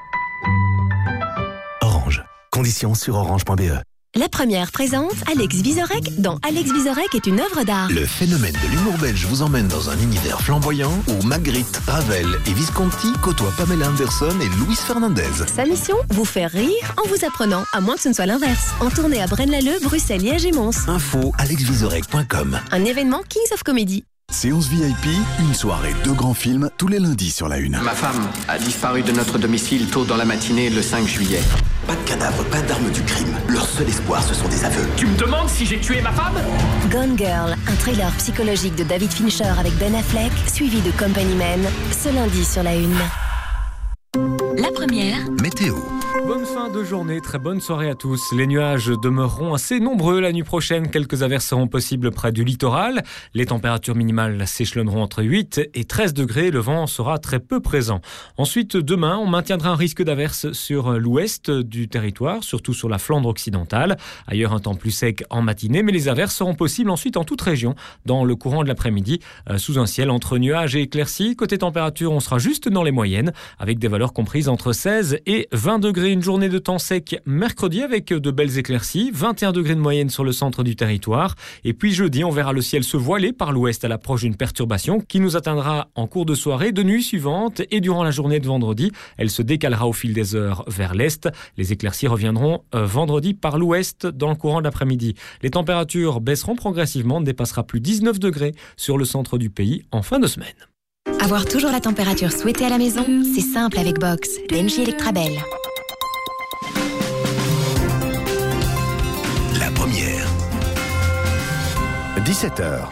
F: Orange. Conditions sur orange.be.
X: La première présente Alex Vizorek dans Alex Vizorek est une œuvre d'art.
E: Le phénomène de l'humour belge vous emmène dans un univers flamboyant où Magritte, Ravel et Visconti côtoient Pamela Anderson et Luis Fernandez.
X: Sa mission, vous faire rire en vous apprenant, à moins que ce ne soit l'inverse. En tournée à Braine-l'Alleud, Bruxelles, Liège et Mons.
E: Info alexvizorek.com.
X: Un événement Kings of Comedy.
M: Séance VIP, une soirée, 2 grands films, tous les lundis sur la Une.
N: Ma femme a disparu de notre domicile tôt dans la matinée le 5 juillet.
F: Pas de cadavre, pas d'armes du crime. Leur seul espoir, ce sont des aveux.
W: Tu me demandes si j'ai tué ma femme ?
X: Gone Girl, un thriller psychologique de David Fincher avec Ben Affleck, suivi de Company Man, ce lundi sur la Une.
G: La première.
E: Météo.
P: Bonne fin de journée, très bonne soirée à tous. Les nuages demeureront assez nombreux la nuit prochaine. Quelques averses seront possibles près du littoral. Les températures minimales s'échelonneront entre 8 et 13 degrés. Le vent sera très peu présent. Ensuite, demain, on maintiendra un risque d'averses sur l'ouest du territoire, surtout sur la Flandre occidentale. Ailleurs, un temps plus sec en matinée, mais les averses seront possibles ensuite en toute région, dans le courant de l'après-midi, sous un ciel entre nuages et éclaircies. Côté température, on sera juste dans les moyennes, avec des valeurs comprises entre 16 et 20 degrés. Une journée de temps sec mercredi avec de belles éclaircies, 21 degrés de moyenne sur le centre du territoire. Et puis jeudi, on verra le ciel se voiler par l'ouest à l'approche d'une perturbation qui nous atteindra en cours de soirée, de nuit suivante et durant la journée de vendredi. Elle se décalera au fil des heures vers l'est. Les éclaircies reviendront vendredi par l'ouest dans le courant de l'après-midi. Les températures baisseront progressivement, on ne dépassera plus 19 degrés sur le centre du pays en fin de semaine.
X: Avoir toujours la température souhaitée à la maison, c'est simple avec Box, d'Engie Electrabel.
E: La première.
A: 17h.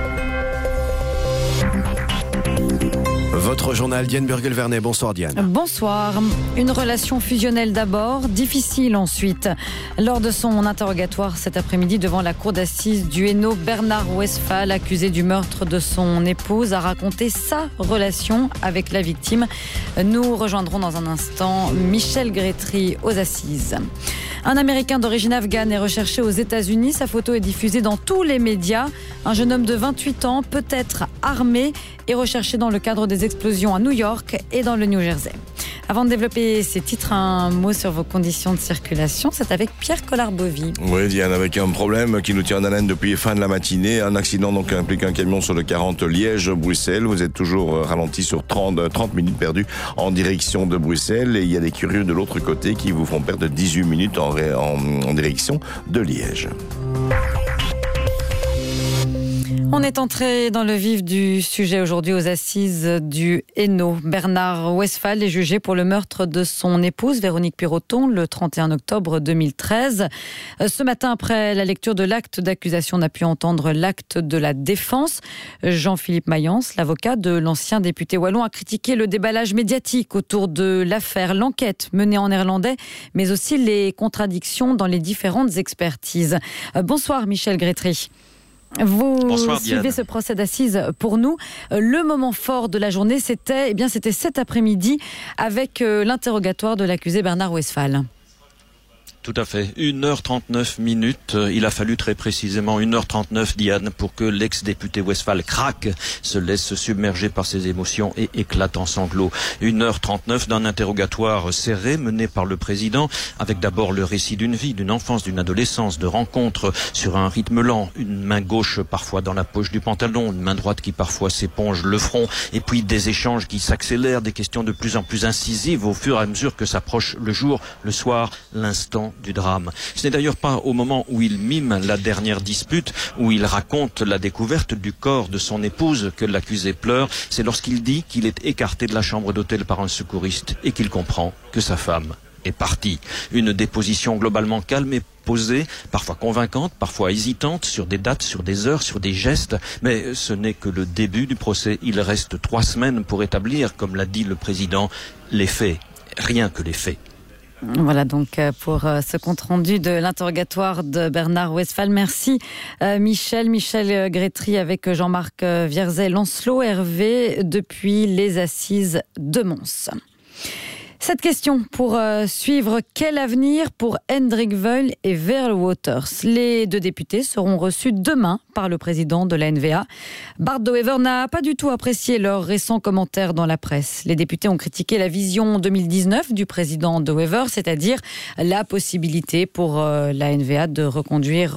A: Votre journal, Diane Burgel-Vernet. Bonsoir Diane.
S: Bonsoir. Une relation fusionnelle d'abord, difficile ensuite. Lors de son interrogatoire cet après-midi devant la cour d'assises du Hainaut, Bernard Westphal, accusé du meurtre de son épouse, a raconté sa relation avec la victime. Nous rejoindrons dans un instant Michel Grétry aux assises. Un Américain d'origine afghane est recherché aux États-Unis. Sa photo est diffusée dans tous les médias. Un jeune homme de 28 ans, peut-être armé, est recherché dans le cadre des explosions à New York et dans le New Jersey. Avant de développer ces titres, un mot sur vos conditions de circulation. C'est avec Pierre Collard-Bovy.
V: Oui, Diane, avec un problème qui nous tient en haleine depuis fin de la matinée. Un accident donc implique un camion sur le 40 Liège-Bruxelles. Vous êtes toujours ralenti sur 30 minutes perdues en direction de Bruxelles. Et il y a des curieux de l'autre côté qui vous font perdre 18 minutes en direction de Liège.
S: On est entré dans le vif du sujet aujourd'hui aux assises du Hainaut. Bernard Westphal est jugé pour le meurtre de son épouse Véronique Piroton le 31 octobre 2013. Ce matin, après la lecture de l'acte d'accusation, on a pu entendre l'acte de la défense. Jean-Philippe Mayence, l'avocat de l'ancien député wallon, a critiqué le déballage médiatique autour de l'affaire, l'enquête menée en néerlandais, mais aussi les contradictions dans les différentes expertises. Bonsoir Michel Grétry. Vous suivez ce procès d'assises pour nous. Le moment fort de la journée, c'était cet après-midi avec l'interrogatoire de l'accusé Bernard Westphal.
T: Tout à fait. 1h39 minutes. Il a fallu très précisément 1h39, Diane, pour que l'ex-député Westphal craque, se laisse submerger par ses émotions et éclate en sanglots. 1h39 d'un interrogatoire serré mené par le président, avec d'abord le récit d'une vie, d'une enfance, d'une adolescence, de rencontres sur un rythme lent, une main gauche parfois dans la poche du pantalon, une main droite qui parfois s'éponge le front, et puis des échanges qui s'accélèrent, des questions de plus en plus incisives au fur et à mesure que s'approche le jour, le soir, l'instant du drame. Ce n'est d'ailleurs pas au moment où il mime la dernière dispute, où il raconte la découverte du corps de son épouse que l'accusé pleure, c'est lorsqu'il dit qu'il est écarté de la chambre d'hôtel par un secouriste et qu'il comprend que sa femme est partie. Une déposition globalement calme et posée, parfois convaincante, parfois hésitante, sur des dates, sur des heures, sur des gestes, mais ce n'est que le début du procès. Il reste 3 semaines pour établir, comme l'a dit le président, les faits. Rien que les faits.
S: Voilà donc pour ce compte-rendu de l'interrogatoire de Bernard Westphal. Merci Michel Grétry avec Jean-Marc Vierzet-Lancelot, Hervé, depuis les assises de Mons. Cette question pour suivre, quel avenir pour Hendrik Wühl et Veerle Wouters? Les 2 députés seront reçus demain par le président de la NVA. Bart De Wever n'a pas du tout apprécié leurs récents commentaires dans la presse. Les députés ont critiqué la vision 2019 du président De Wever, c'est-à-dire la possibilité pour la NVA de reconduire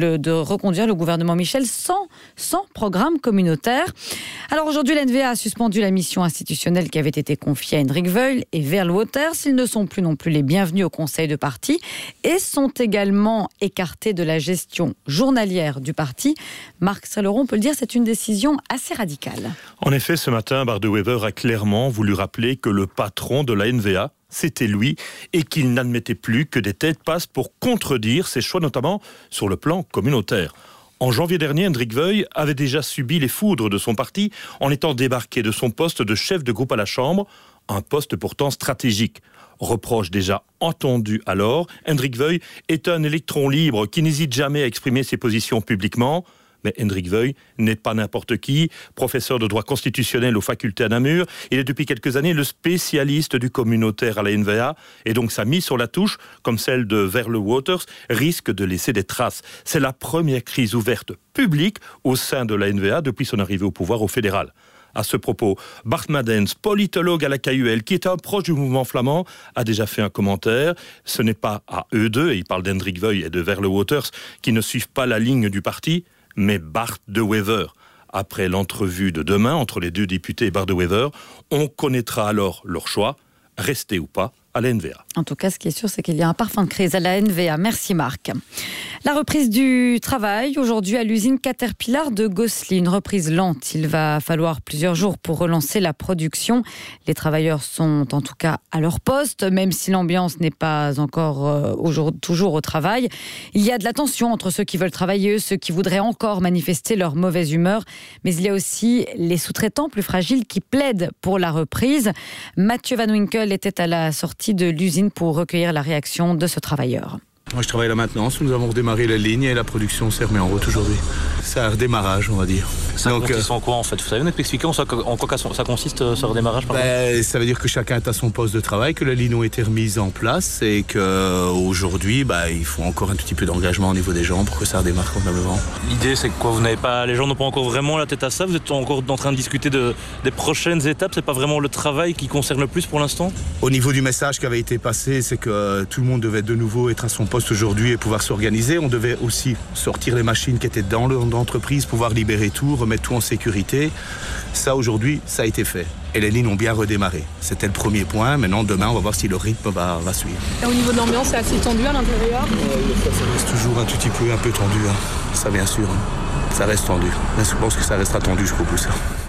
S: le gouvernement Michel sans programme communautaire. Alors aujourd'hui, la NVA a suspendu la mission institutionnelle qui avait été confiée à Hendrik Weuil et Verle Waters. Ils ne sont plus non plus les bienvenus au conseil de parti et sont également écartés de la gestion journalière du parti. Marc Streleron, on peut le dire, c'est une décision assez radicale.
C: En effet, ce matin, Bart De Wever a clairement voulu rappeler que le patron de la NVA, c'était lui, et qu'il n'admettait plus que des têtes passent pour contredire ses choix, notamment sur le plan communautaire. En janvier dernier, Hendrik Weuil avait déjà subi les foudres de son parti en étant débarqué de son poste de chef de groupe à la Chambre, un poste pourtant stratégique. Reproche déjà entendu alors, Hendrik Weuil est un électron libre qui n'hésite jamais à exprimer ses positions publiquement. Mais Hendrik Weuil n'est pas n'importe qui. Professeur de droit constitutionnel aux facultés à Namur, il est depuis quelques années le spécialiste du communautaire à la NVA. Et donc sa mise sur la touche, comme celle de Verle Waters, risque de laisser des traces. C'est la première crise ouverte publique au sein de la NVA depuis son arrivée au pouvoir au fédéral. À ce propos, Bart Madens, politologue à la KUL, qui est un proche du mouvement flamand, a déjà fait un commentaire. Ce n'est pas à eux deux, et il parle d'Hendrik Weuil et de Verle Waters, qui ne suivent pas la ligne du parti, mais Bart De Wever. Après l'entrevue de demain entre les deux députés et Bart De Wever, on connaîtra alors leur choix, rester ou pas à la NVA.
S: En tout cas, ce qui est sûr, c'est qu'il y a un parfum de crise à la NVA. Merci Marc. La reprise du travail, aujourd'hui à l'usine Caterpillar de Gosselies. Une reprise lente. Il va falloir plusieurs jours pour relancer la production. Les travailleurs sont en tout cas à leur poste, même si l'ambiance n'est pas encore toujours au travail. Il y a de la tension entre ceux qui veulent travailler, ceux qui voudraient encore manifester leur mauvaise humeur. Mais il y a aussi les sous-traitants plus fragiles qui plaident pour la reprise. Mathieu Van Winkel était à la sortie de l'usine pour recueillir la réaction de ce travailleur.
D: Moi, je travaille à la maintenance. Nous avons redémarré la ligne et la production s'est remise en route aujourd'hui. C'est un redémarrage, on va dire.
H: Ça consiste en quoi, en fait? Vous savez nous expliquer en quoi ça consiste, ce redémarrage?
D: Ça veut dire que chacun est à son poste de travail, que les lignes ont été remises en place et qu'aujourd'hui, il faut encore un petit peu d'engagement au niveau des gens pour que ça redémarre convenablement.
H: L'idée, c'est que quoi? Les gens n'ont pas encore vraiment la tête à ça? Vous êtes encore en train de discuter des prochaines étapes? C'est pas vraiment le travail qui concerne le plus pour l'instant?
D: Au niveau du message qui avait été passé, c'est que tout le monde devait de nouveau être à son poste aujourd'hui et pouvoir s'organiser. On devait aussi sortir les machines qui étaient dans l'entreprise, pouvoir libérer tout, remettre tout en sécurité. Ça, aujourd'hui, ça a été fait. Et les lignes ont bien redémarré. C'était le premier point. Maintenant, demain, on va voir si le rythme va suivre.
U: Et au niveau de l'ambiance, c'est assez tendu à l'intérieur?
D: Ça reste toujours un peu tendu. Ça, bien sûr. Ça reste tendu. Mais je pense que ça restera tendu jusqu'au bout, ça.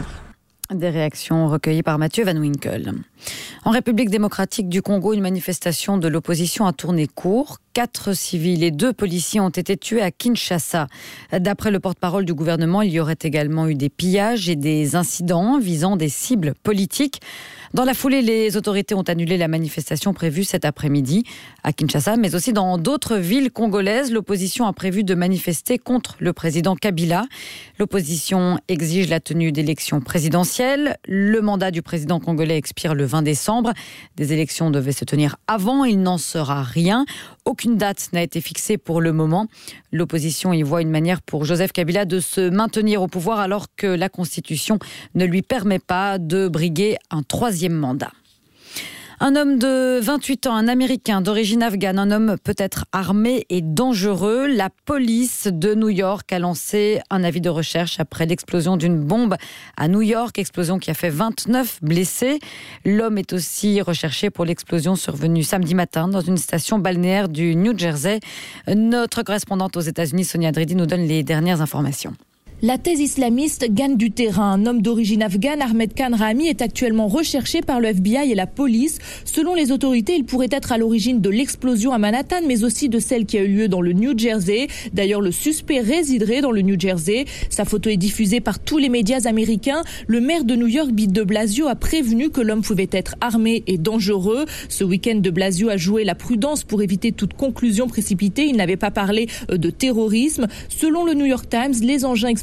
S: Des réactions recueillies par Mathieu Van Winkel. En République démocratique du Congo, une manifestation de l'opposition a tourné court. 4 civils et 2 policiers ont été tués à Kinshasa. D'après le porte-parole du gouvernement, il y aurait également eu des pillages et des incidents visant des cibles politiques. Dans la foulée, les autorités ont annulé la manifestation prévue cet après-midi à Kinshasa, mais aussi dans d'autres villes congolaises. L'opposition a prévu de manifester contre le président Kabila. L'opposition exige la tenue d'élections présidentielles. Le mandat du président congolais expire le 20 décembre. Des élections devaient se tenir avant, il n'en sera rien. Aucune date n'a été fixée pour le moment. L'opposition y voit une manière pour Joseph Kabila de se maintenir au pouvoir alors que la Constitution ne lui permet pas de briguer un 3e mandat. Un homme de 28 ans, un Américain d'origine afghane, un homme peut-être armé et dangereux. La police de New York a lancé un avis de recherche après l'explosion d'une bombe à New York, explosion qui a fait 29 blessés. L'homme est aussi recherché pour l'explosion survenue samedi matin dans une station balnéaire du New Jersey. Notre correspondante aux États-Unis, Sonia Dridi, nous donne les dernières informations.
Y: La thèse islamiste gagne du terrain. Un homme d'origine afghane, Ahmed Khan Rahmi, est actuellement recherché par le FBI et la police. Selon les autorités, il pourrait être à l'origine de l'explosion à Manhattan, mais aussi de celle qui a eu lieu dans le New Jersey. D'ailleurs, le suspect résiderait dans le New Jersey. Sa photo est diffusée par tous les médias américains. Le maire de New York, Bill de Blasio, a prévenu que l'homme pouvait être armé et dangereux. Ce week-end, de Blasio a joué la prudence pour éviter toute conclusion précipitée. Il n'avait pas parlé de terrorisme. Selon le New York Times, les engins explosifs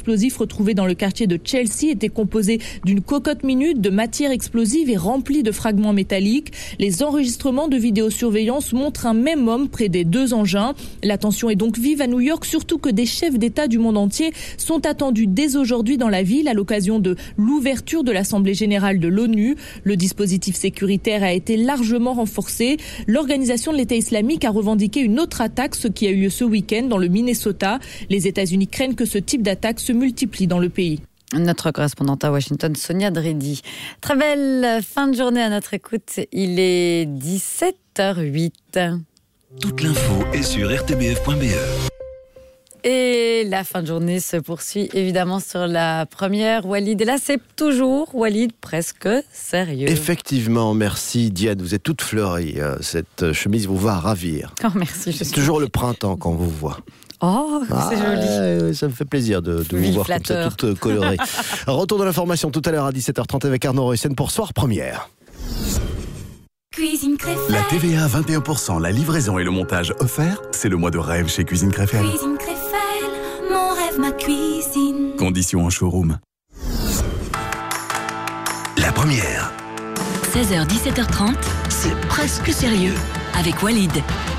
Y: explosif retrouvé dans le quartier de Chelsea était composé d'une cocotte minute, de matière explosive et remplie de fragments métalliques. Les enregistrements de vidéosurveillance montrent un même homme près des 2 engins. La tension est donc vive à New York, surtout que des chefs d'État du monde entier sont attendus dès aujourd'hui dans la ville à l'occasion de l'ouverture de l'Assemblée générale de l'ONU. Le dispositif sécuritaire a été largement renforcé. L'organisation de l'État islamique a revendiqué une autre attaque, ce qui a eu lieu ce week-end dans le Minnesota. Les États-Unis craignent que ce type d'attaque se multiplie dans le pays.
S: Notre correspondante à Washington, Sonia Dredi. Très belle fin de journée à notre écoute. Il est 17h08.
E: Toute l'info est sur rtbf.be.
S: Et la fin de journée se poursuit évidemment sur la première. Walid, et là c'est toujours, Walid, presque sérieux.
A: Effectivement, merci Diane, vous êtes toute fleurie. Cette chemise vous va ravir.
S: Oh merci.
A: C'est toujours le printemps quand on vous voit.
S: Oh, c'est joli.
A: Ça me fait plaisir de vous voir comme ça, toute colorée. Retour de l'information tout à l'heure à 17h30 avec Arnaud Reussen pour Soir Première.
M: Cuisine Créfelle. La TVA à 21%, la livraison et le montage offerts, c'est le mois de rêve chez Cuisine Créfelle.
I: Cuisine Créfelle, mon rêve, ma cuisine.
M: Conditions en showroom.
E: La première.
G: 16h, 17h30, c'est presque sérieux avec Walid.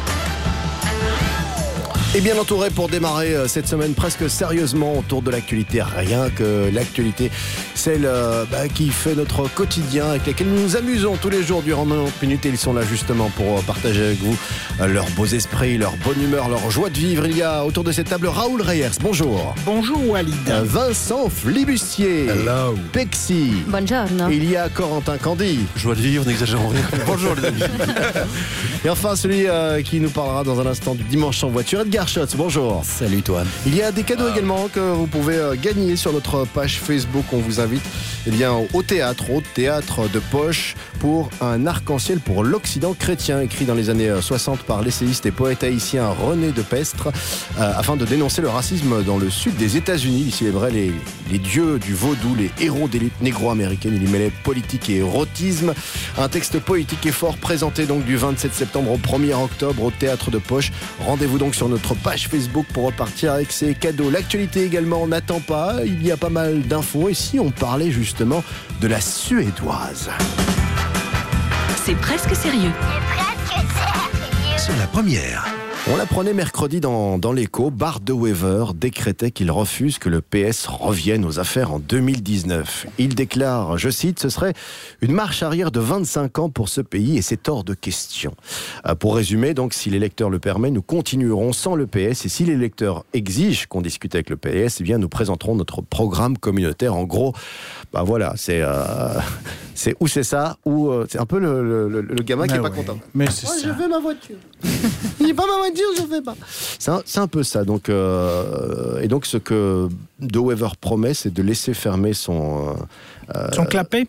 A: Et bien entouré pour démarrer cette semaine presque sérieusement autour de l'actualité. Rien que l'actualité, celle qui fait notre quotidien, avec laquelle nous nous amusons tous les jours durant 90 minutes. Et ils sont là justement pour partager avec vous leurs beaux esprits, leur bonne humeur, leur joie de vivre. Il y a autour de cette table Raoul Reyers, bonjour.
J: Bonjour Walid.
A: Vincent Flibustier.
J: Hello.
A: Pexi.
L: Buongiorno.
A: Il y a Corentin Candy.
J: Joie de vivre, n'exagérons rien.
A: Bonjour les amis. Et enfin celui qui nous parlera dans un instant du dimanche en voiture, Edgar Schotz, bonjour.
J: Salut toi.
A: Il y a des cadeaux également que vous pouvez gagner sur notre page Facebook. On vous invite au théâtre de Poche pour un arc-en-ciel pour l'Occident chrétien, écrit dans les années 60 par l'essayiste et poète haïtien René de Pestre, afin de dénoncer le racisme dans le sud des États-Unis. Il célébrait les dieux du vaudou, les héros d'élite négro-américaine. Il y mêlait politique et érotisme. Un texte poétique et fort présenté donc du 27 septembre au 1er octobre au théâtre de Poche. Rendez-vous donc sur notre page Facebook pour repartir avec ces cadeaux. L'actualité également n'attend pas, il y a pas mal d'infos. Et si on parlait justement de la suédoise?
G: C'est presque sérieux.
E: Sur la première.
A: On l'apprenait mercredi dans l'Écho, Bart de Wever décrétait qu'il refuse que le PS revienne aux affaires en 2019. Il déclare, je cite, ce serait une marche arrière de 25 ans pour ce pays et c'est hors de question. Pour résumer, donc, si les lecteurs le permettent, nous continuerons sans le PS et si les lecteurs exigent qu'on discute avec le PS, eh bien, nous présenterons notre programme communautaire. En gros, voilà, c'est ou c'est ça, ou c'est un peu le gamin qui n'est pas content.
J: Mais c'est ça.
A: Je veux ma voiture. Il n'est pas ma voiture, je ne fais pas. C'est un peu ça. Donc, et donc, ce que De Wever promet, c'est de laisser fermer son
J: clapet.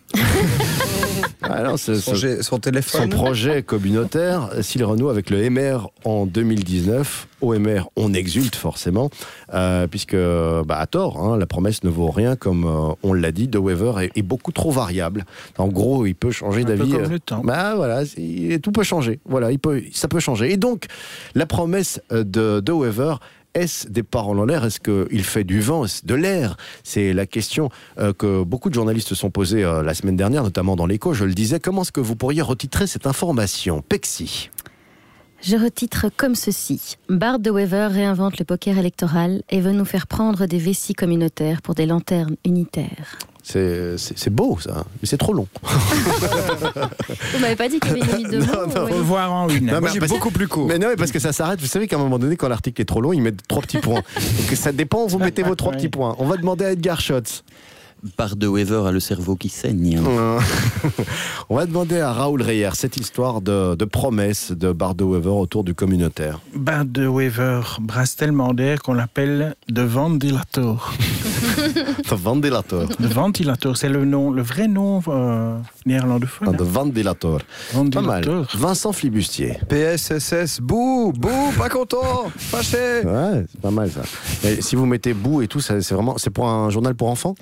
A: Son téléphone. Son projet communautaire, s'il renoue avec le MR en 2019. Au MR, on exulte forcément, puisque, à tort, la promesse ne vaut rien, comme on l'a dit. De Wever est beaucoup trop variable. En gros, il peut changer d'avis.
J: Comme le temps.
A: Tout peut changer. Voilà, ça peut changer. Et donc, la promesse de Wever, est-ce des paroles en l'air? Est-ce qu'il fait du vent, de l'air? C'est la question que beaucoup de journalistes se sont posés la semaine dernière, notamment dans l'Écho. Je le disais, comment est-ce que vous pourriez retitrer cette information? Pexi.
L: Je retitre comme ceci. Bart de Wever réinvente le poker électoral et veut nous faire prendre des vessies communautaires pour des lanternes unitaires.
A: C'est beau ça, mais c'est trop long.
L: Vous m'avez pas dit qu'il y avait une limite de mots?
J: Faut le voir en une.
A: Moi,
J: j'ai beaucoup plus court.
A: Mais non, parce que ça s'arrête. Vous savez qu'à un moment donné, quand l'article est trop long, ils mettent 3 petits points. Donc ça dépend, vous mettez vos 3 petits points. On va demander à Edgar Schotz.
B: Bart de Wever a le cerveau qui saigne.
A: On va demander à Raoul Reyers cette histoire de promesse de Bart de Wever autour du communautaire.
J: Bart de Wever brasse tellement d'air qu'on l'appelle de ventilator.
A: Ventilator.
J: De ventilator, c'est le vrai nom néerlandophone.
A: De ventilator. Pas mal. Vincent Flibustier.
K: PSSS, bouh, pas content, fâché.
A: Ouais, c'est pas mal ça. Et si vous mettez bouh et tout, c'est pour un journal pour enfants.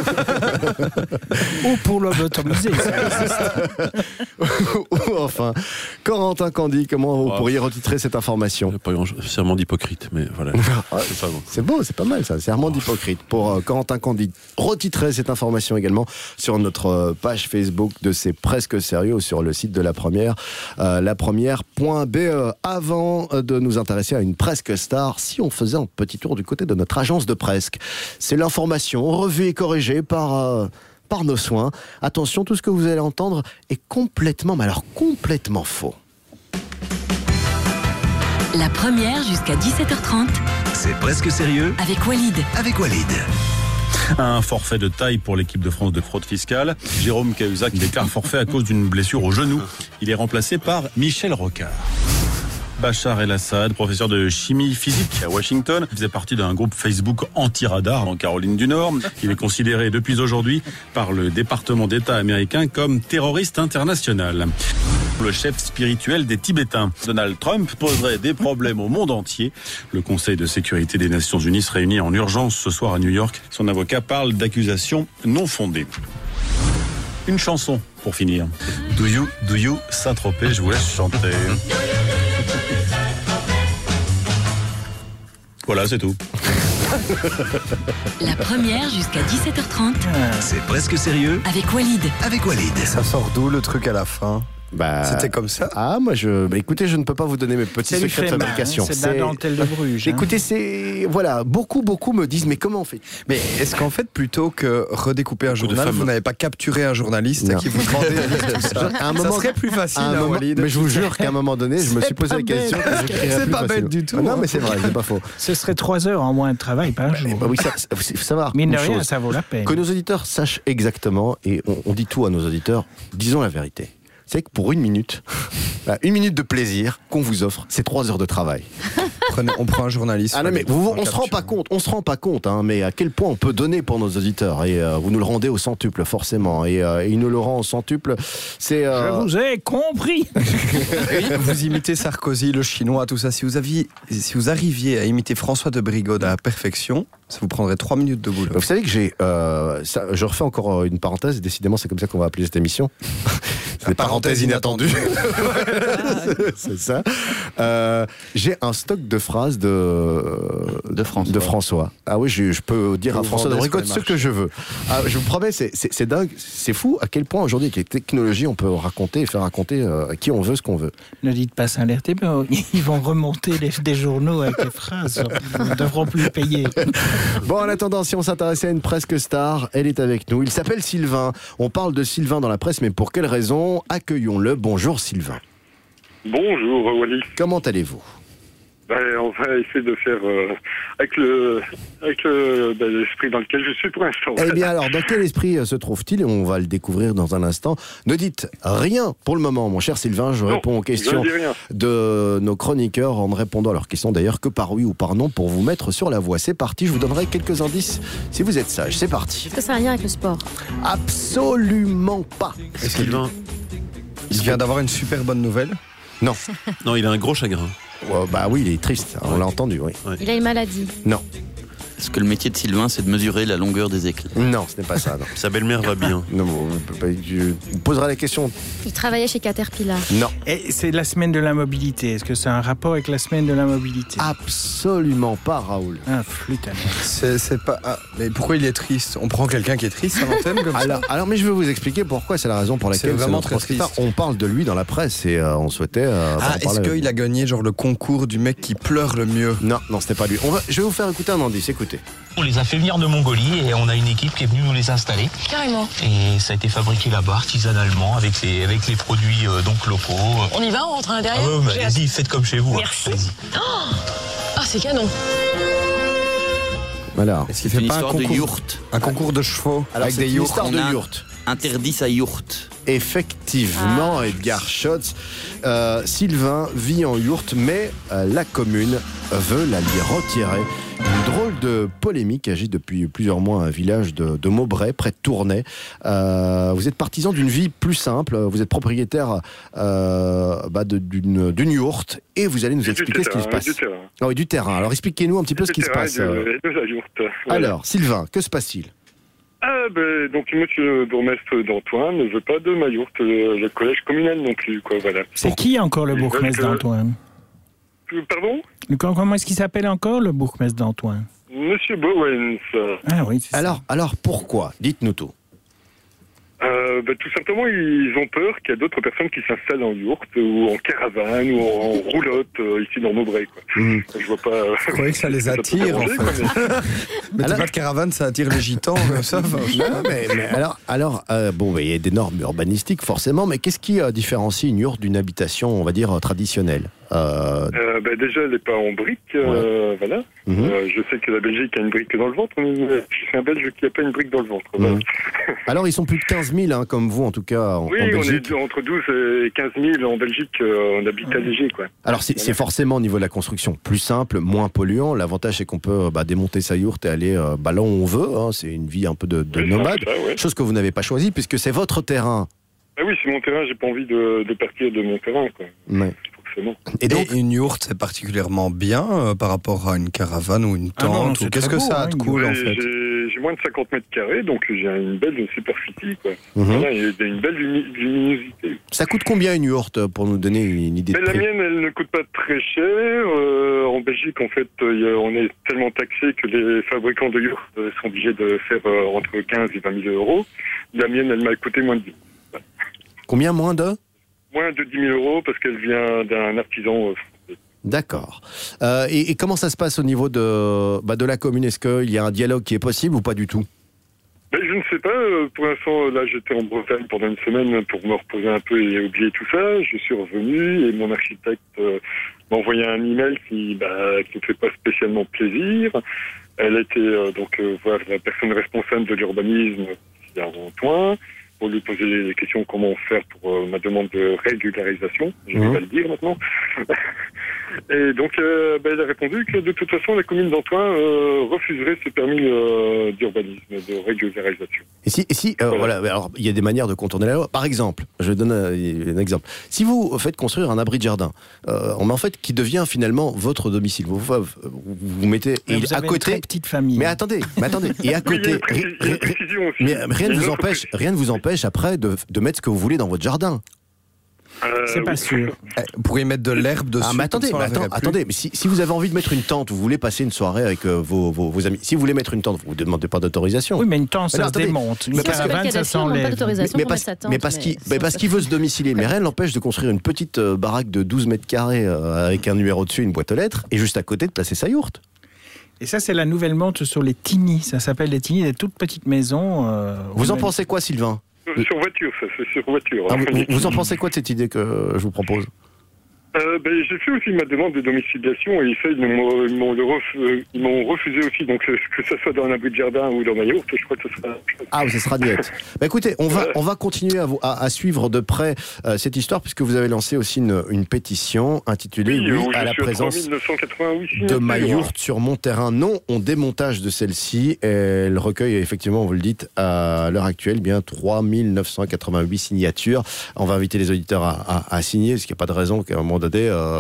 J: Ou pour lobotomiser, ça existe.
A: Ou enfin, Corentin Candy, comment vous pourriez retitrer cette information?
N: Pas grand serment d'hypocrite, mais voilà.
A: C'est beau, c'est pas mal ça, serment d'hypocrite. Pour Corentin Candy, retitrer cette information également sur notre page Facebook de C'est Presque Sérieux ou sur le site de La Première, lapremière.be. Avant de nous intéresser à une presque star, si on faisait un petit tour du côté de notre agence de presque, c'est l'information revue et corrigée par nos soins. Attention, tout ce que vous allez entendre est complètement, mais alors complètement faux.
G: La Première jusqu'à 17h30.
F: C'est Presque Sérieux
G: avec Walid.
N: Un forfait de taille pour l'équipe de France de fraude fiscale. Jérôme Cahuzac déclare forfait à cause d'une blessure au genou. Il est remplacé par Michel Rocard. Bachar El-Assad, professeur de chimie physique à Washington, faisait partie d'un groupe Facebook anti-radar en Caroline du Nord. Il est considéré depuis aujourd'hui par le département d'État américain comme terroriste international. Le chef spirituel des Tibétains, Donald Trump, poserait des problèmes au monde entier. Le Conseil de sécurité des Nations Unies se réunit en urgence ce soir à New York. Son avocat parle d'accusations non fondées. Une chanson pour finir. Do you, Saint-Tropez, je vous laisse chanter. Voilà, c'est tout.
G: La Première jusqu'à 17h30.
F: C'est Presque Sérieux
G: avec Walid.
K: Ça sort d'où le truc à la fin? C'était comme ça.
A: Ah, moi écoutez, je ne peux pas vous donner mes petits secrets de fabrication.
J: C'est de la dentelle de Bruges.
A: Écoutez, voilà, beaucoup me disent, mais comment on fait?
K: Mais est-ce qu'en fait, plutôt que redécouper un journal, vous n'avez pas capturé un journaliste qui vous demandait de lire tout ça? Ça serait plus facile, Walid.
A: Mais je vous jure qu'à un moment donné, je me suis posé la question.
K: C'est pas bête du tout.
A: Non, mais c'est vrai, c'est pas faux.
J: Ce serait 3 heures en moins de travail par jour.
A: Oui, ça faut savoir.
J: Mine de rien, ça vaut la peine.
A: Que nos auditeurs sachent exactement, et on dit tout à nos auditeurs, disons la vérité. C'est que pour une minute de plaisir qu'on vous offre, c'est 3 heures de travail.
K: On prend un journaliste.
A: Ah non, mais on se rend pas compte, hein, mais à quel point on peut donner pour nos auditeurs. Et vous nous le rendez au centuple, forcément. Et il nous le rend au centuple. C'est.
J: Je vous ai compris.
K: Vous imitez Sarkozy, le chinois, tout ça. Si vous arriviez à imiter François de Brigode à la perfection, ça vous prendrait 3 minutes de boulot.
A: Vous savez que je refais encore une parenthèse. Décidément, c'est comme ça qu'on va appeler cette émission. Des parenthèses inattendues. C'est ça. J'ai un stock de phrases de François. Ah oui, je peux dire à François de Brigode ce que je veux. Ah, je vous promets, c'est dingue, c'est fou à quel point aujourd'hui, avec les technologies, on peut raconter et faire raconter à qui on veut ce qu'on veut.
J: Ne dites pas ça à l'RTB, ils vont remonter des journaux avec les phrases. Ils ne devront plus payer.
A: Bon, en attendant, si on s'intéressait à une presque star, elle est avec nous. Il s'appelle Sylvain. On parle de Sylvain dans la presse, mais pour quelle raison? Accueillons-le. Bonjour Sylvain.
O: Bonjour Wally.
A: Comment allez-vous?
O: On va essayer de faire avec l'esprit dans lequel je suis pour l'instant.
A: Eh bien alors, dans quel esprit se trouve-t-il? Et on va le découvrir dans un instant. Ne dites rien pour le moment, mon cher Sylvain. Je réponds aux questions de nos chroniqueurs en répondant à leurs questions d'ailleurs que par oui ou par non pour vous mettre sur la voie. C'est parti, je vous donnerai quelques indices si vous êtes sage. C'est parti.
L: Est-ce que ça a un lien avec le sport?
A: Absolument pas.
K: Sylvain, il vient d'avoir une super bonne nouvelle?
A: Non.
N: Non, il a un gros chagrin.
A: Bah oui, il est triste, on l'a entendu, oui.
L: Ouais. Il a une maladie?
A: Non.
B: Est-ce que le métier de Sylvain, c'est de mesurer la longueur des éclairs?
A: Non, ce n'est pas ça. Non.
N: Sa belle-mère va bien.
A: Non, je poserai la question.
L: Il travaillait chez Caterpillar?
A: Non.
J: Et c'est la semaine de la mobilité. Est-ce que c'est un rapport avec la semaine de la mobilité?
A: Absolument pas, Raoul.
J: Ah, flûte à
K: c'est pas. Ah, mais pourquoi il est triste? On prend quelqu'un qui est triste à l'antenne comme ça?
A: Alors, mais je vais vous expliquer pourquoi. C'est la raison pour laquelle
K: c'est vraiment très triste.
A: On parle de lui dans la presse et on souhaitait.
K: Est-ce qu'il a gagné genre le concours du mec qui pleure le mieux?
A: Non, c'était pas lui. Je vais vous faire écouter un indice. Écoutez.
Q: On les a fait venir de Mongolie et on a une équipe qui est venue nous les installer.
R: Carrément.
Q: Et ça a été fabriqué là-bas, artisanalement, avec les produits donc locaux.
R: On y va, on rentre à l'intérieur?
Q: Allez-y, faites comme chez vous.
R: Merci. Ah, c'est canon.
A: Voilà.
K: Est-ce qu'il fait pas un concours de chevaux avec des yurts?
A: Histoire de yurts.
B: Interdit sa yourte.
A: Effectivement, Edgar Schotz. Sylvain vit en yourte, mais la commune veut la lui retirer. Une drôle de polémique agite depuis plusieurs mois un village de Maubray, près de Tournai. Vous êtes partisan d'une vie plus simple. Vous êtes propriétaire d'une yourte et vous allez nous expliquer ce qui se passe.
O: Du terrain.
A: Ah oui, du terrain. Alors expliquez-nous un petit peu ce qui se passe.
O: De la yourte.
A: Alors, Sylvain, que se passe-t-il?
O: Donc monsieur le bourgmestre d'Antoine ne veut pas de ma yourte, le collège communal non plus, quoi, voilà.
J: C'est qui encore le bourgmestre d'Antoine?
O: Pardon?
J: Comment est-ce qu'il s'appelle encore le bourgmestre d'Antoine?
O: Monsieur Bowens.
J: Ah oui, c'est
A: ça. Alors pourquoi? Dites-nous tout.
O: Tout simplement, ils ont peur qu'il y a d'autres personnes qui s'installent en yourte ou en caravane ou en roulotte ici dans Maubray, quoi. Je vois pas.
K: Je croyais que ça les attire, en fait. Mais pas de caravane, ça attire les gitans, ça.
A: Il y a des normes urbanistiques forcément, mais qu'est-ce qui différencie une yourte d'une habitation, on va dire, traditionnelle?
O: Déjà, elle n'est pas en briques, voilà. Je sais que la Belgique a une brique dans le ventre, mais je suis un Belge qui n'a pas une brique dans le ventre. Voilà.
A: Alors, ils sont plus de 15 000, comme vous, en tout cas, en Belgique.
O: On est entre 12 et 15 000 en Belgique, en habitat léger, quoi.
A: Alors, c'est forcément au niveau de la construction plus simple, moins polluant. L'avantage, c'est qu'on peut démonter sa yourte et aller là où on veut. C'est une vie un peu de nomade, chose que vous n'avez pas choisie, puisque c'est votre terrain.
O: Ah oui, c'est mon terrain, j'ai pas envie de partir de mon terrain, quoi.
A: Ouais.
K: Et donc, une yourte, c'est particulièrement bien par rapport à une caravane ou une tente qu'est-ce que ça a de cool, en fait?
O: J'ai moins de 50 mètres carrés, donc j'ai une belle superficie, quoi. Voilà, il y a une belle luminosité.
A: Ça coûte combien une yourte, pour nous donner une idée de prix?
O: La mienne, elle ne coûte pas très cher. En Belgique, en fait, on est tellement taxé que les fabricants de yourtes sont obligés de faire entre 15 et 20 000 euros. La mienne, elle m'a coûté moins de 10 000.
A: Combien, moins de?
O: Moins de 10 000 euros parce qu'elle vient d'un artisan français.
A: D'accord. Et comment ça se passe au niveau de la commune? Est-ce qu'il y a un dialogue qui est possible ou pas du tout?
O: Je ne sais pas. Pour l'instant, là, j'étais en Bretagne pendant une semaine pour me reposer un peu et oublier tout ça. Je suis revenu et mon architecte m'a envoyé un email qui ne fait pas spécialement plaisir. Elle était voir la personne responsable de l'urbanisme ici à Antoine, pour lui poser des questions comment faire pour ma demande de régularisation. Je vais pas le dire maintenant. Et donc, elle a répondu que de toute façon, la commune d'Antoine refuserait ce permis d'urbanisme, de régularisation.
A: Et si voilà, alors il y a des manières de contourner la loi. Par exemple, je donne un exemple. Si vous faites construire un abri de jardin, en fait, qui devient finalement votre domicile, vous mettez à côté.
J: Une petite famille.
A: Mais attendez. Et à côté, rien ne vous empêche après de mettre ce que vous voulez dans votre jardin.
J: C'est pas sûr.
K: Vous pourriez mettre de l'herbe dessus.
A: Mais attendez, mais si vous avez envie de mettre une tente, vous voulez passer une soirée avec vos amis. Si vous voulez mettre une tente, vous ne demandez pas d'autorisation.
J: Oui, mais une tente, ça se démonte. Une caravane, ça s'enlève.
A: Mais parce qu'il veut se domicilier. Mais rien ne l'empêche de construire une petite baraque de 12 mètres carrés avec un numéro dessus, une boîte aux lettres, et juste à côté de placer sa yourte.
J: Et ça, c'est la nouvelle mode sur les tiny. Ça s'appelle les tiny, des toutes petites maisons.
A: Vous en pensez quoi, Sylvain?
O: Sur voiture, ça, c'est sur voiture.
A: Vous en pensez quoi de cette idée que je vous propose?
O: J'ai fait aussi ma demande de domiciliation et ils m'ont refusé aussi. Donc que ça soit dans un abri de jardin ou dans ma yourte, je crois que ça sera...
A: Ah, ça sera net. Écoutez, on va continuer à suivre de près cette histoire, puisque vous avez lancé aussi une pétition intitulée à la présence de ma yourte sur mon terrain. Non, on démontage de celle-ci. Elle recueille effectivement, vous le dites, à l'heure actuelle, bien 3988 signatures. On va inviter les auditeurs à signer, parce qu'il n'y a pas de raison qu'à un moment donné,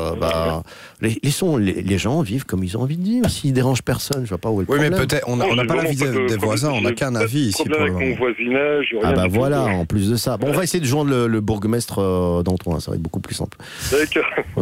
A: les gens vivent comme ils ont envie de vivre. S'ils dérangent personne, je vois pas où est le problème.
K: Oui, mais peut-être, on n'a pas l'avis des voisins, on n'a qu'un avis ici.
O: Pour mon voisinage.
A: Voilà, en plus de ça. Bon, on va essayer de joindre le bourgmestre d'Antoine, ça va être beaucoup plus simple.
O: D'accord.
A: Bonne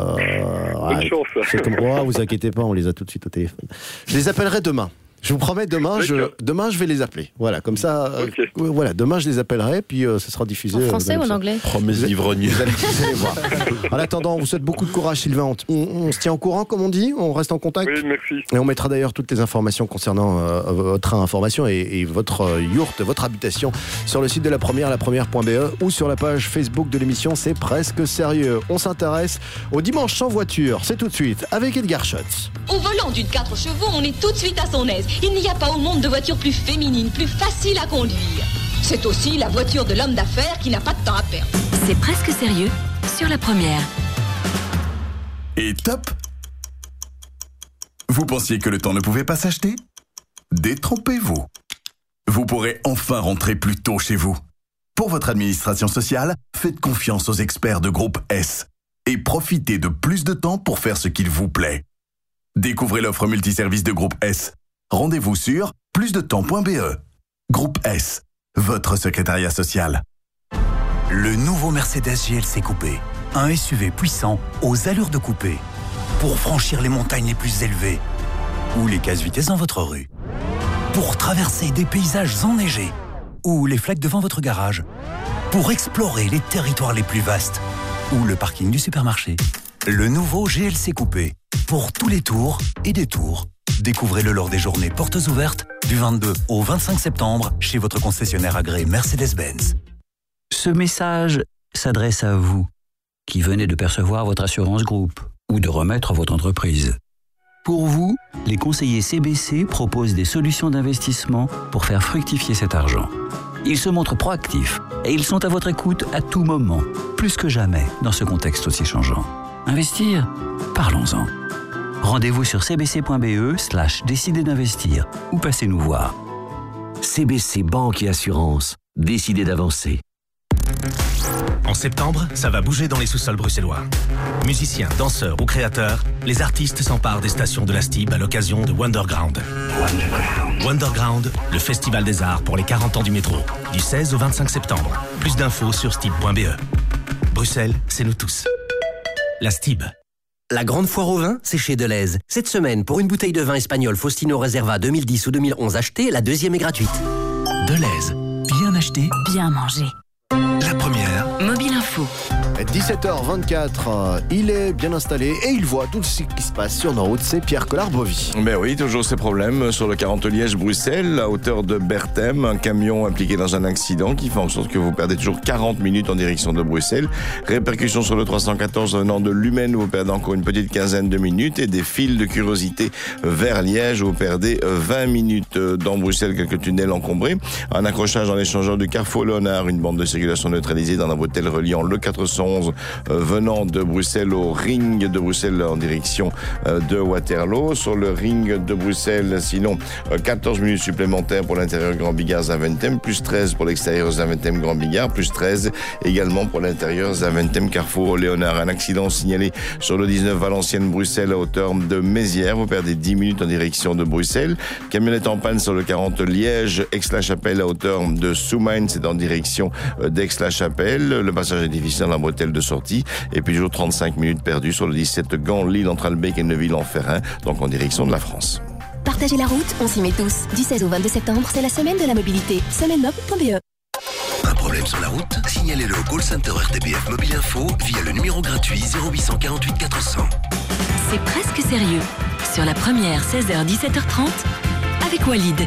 A: chance. Vous inquiétez pas, on les a tout de suite au téléphone. Je les appellerai demain. Je vous promets, demain, je vais les appeler. Voilà, comme ça. Voilà, demain, je les appellerai, puis ce sera diffusé.
L: En français ou en anglais?
A: Promesse d'ivrogne. Vous allez voir. En attendant, on vous souhaite beaucoup de courage, Sylvain. On se tient au courant, comme on dit. On reste en contact.
O: Oui, merci.
A: Et on mettra d'ailleurs toutes les informations concernant votre information et votre yourte, votre habitation sur le site de la première.be ou sur la page Facebook de l'émission. C'est presque sérieux. On s'intéresse au dimanche sans voiture. C'est tout de suite avec Edgar Schutz.
P: Au volant d'une 4 chevaux, on est tout de suite à son aise. Il n'y a pas au monde de voiture plus féminine, plus facile à conduire. C'est aussi la voiture de l'homme d'affaires qui n'a pas de temps à perdre.
G: C'est presque sérieux sur la première.
M: Et top, Vous pensiez que le temps ne pouvait pas s'acheter ? Détrompez-vous. Vous pourrez enfin rentrer plus tôt chez vous. Pour votre administration sociale, faites confiance aux experts de Groupe S et profitez de plus de temps pour faire ce qu'il vous plaît. Découvrez l'offre multiservice de Groupe S. Rendez-vous sur plusdetemps.be. Groupe S, votre secrétariat social.
F: Le nouveau Mercedes GLC Coupé. Un SUV puissant aux allures de coupé. Pour franchir les montagnes les plus élevées. Ou les casse-vitesses dans votre rue. Pour traverser des paysages enneigés. Ou les flaques devant votre garage. Pour explorer les territoires les plus vastes. Ou le parking du supermarché. Le nouveau GLC Coupé. Pour tous les tours et détours. Découvrez-le lors des journées portes ouvertes du 22 au 25 septembre chez votre concessionnaire agréé Mercedes-Benz.
C: Ce message s'adresse à vous qui venez de percevoir votre assurance groupe ou de remettre votre entreprise. Pour vous, les conseillers CBC proposent des solutions d'investissement pour faire fructifier cet argent. Ils se montrent proactifs et ils sont à votre écoute à tout moment, plus que jamais dans ce contexte aussi changeant. Investir ? Parlons-en. Rendez-vous sur cbc.be/décider d'investir ou passez nous voir.
T: CBC Banque et Assurance. Décidez d'avancer.
V: En septembre, ça va bouger dans les sous-sols bruxellois. Musiciens, danseurs ou créateurs, les artistes s'emparent des stations de la STIB à l'occasion de Wonderground. Wonderground, le festival des arts pour les 40 ans du métro, du 16 au 25 septembre. Plus d'infos sur stib.be. Bruxelles, c'est nous tous. La STIB.
T: La grande foire au vin, c'est chez Deleuze. Cette semaine, pour une bouteille de vin espagnol Faustino Reserva 2010 ou 2011 achetée, la deuxième est gratuite.
F: Deleuze. Bien acheté,
G: bien mangé.
F: La première.
G: Mobile Info.
A: 17h24, il est bien installé et il voit tout ce qui se passe sur nos routes. C'est Pierre Collard-Bovy.
W: Mais oui, toujours ces problèmes sur le 40 Liège-Bruxelles, à hauteur de Berthem. Un camion impliqué dans un accident qui fait en sorte que vous perdez toujours 40 minutes en direction de Bruxelles. Répercussions sur le 314 venant de Lumène, où vous perdez encore une petite quinzaine de minutes. Et des fils de curiosité vers Liège, où vous perdez 20 minutes. Dans Bruxelles, quelques tunnels encombrés. Un accrochage dans l'échangeur du Carrefour Léonard, une bande de circulation neutralisée dans la bretelle reliant le 411 venant de Bruxelles au ring de Bruxelles en direction de Waterloo. Sur le ring de Bruxelles, sinon 14 minutes supplémentaires pour l'intérieur Grand Bigard Zaventem, plus 13 pour l'extérieur Zaventem Grand Bigard, plus 13 également pour l'intérieur Zaventem Carrefour Léonard. Un accident signalé sur le 19 Valenciennes-Bruxelles à hauteur de Mézières. Vous perdez 10 minutes en direction de Bruxelles. Camionnette en panne sur le 40 Liège, Aix-la-Chapelle à hauteur de Soumagne, c'est en direction d'Aix-la-Chapelle. Le passage est difficile dans la bretelle de sortie. Et puis toujours 35 minutes perdues sur le 17 Gand, Lille entre Albec et Neuville-en-Ferrain, donc en direction de la France.
X: Partagez la route, on s'y met tous. Du 16 au 22 septembre, c'est la semaine de la mobilité. Semaine-mob.be.
F: Un problème sur la route ? Signalez-le au call center RTBF Mobile Info via le numéro gratuit 0848 400.
G: C'est presque sérieux. Sur la première, 16h-17h30, avec Walid.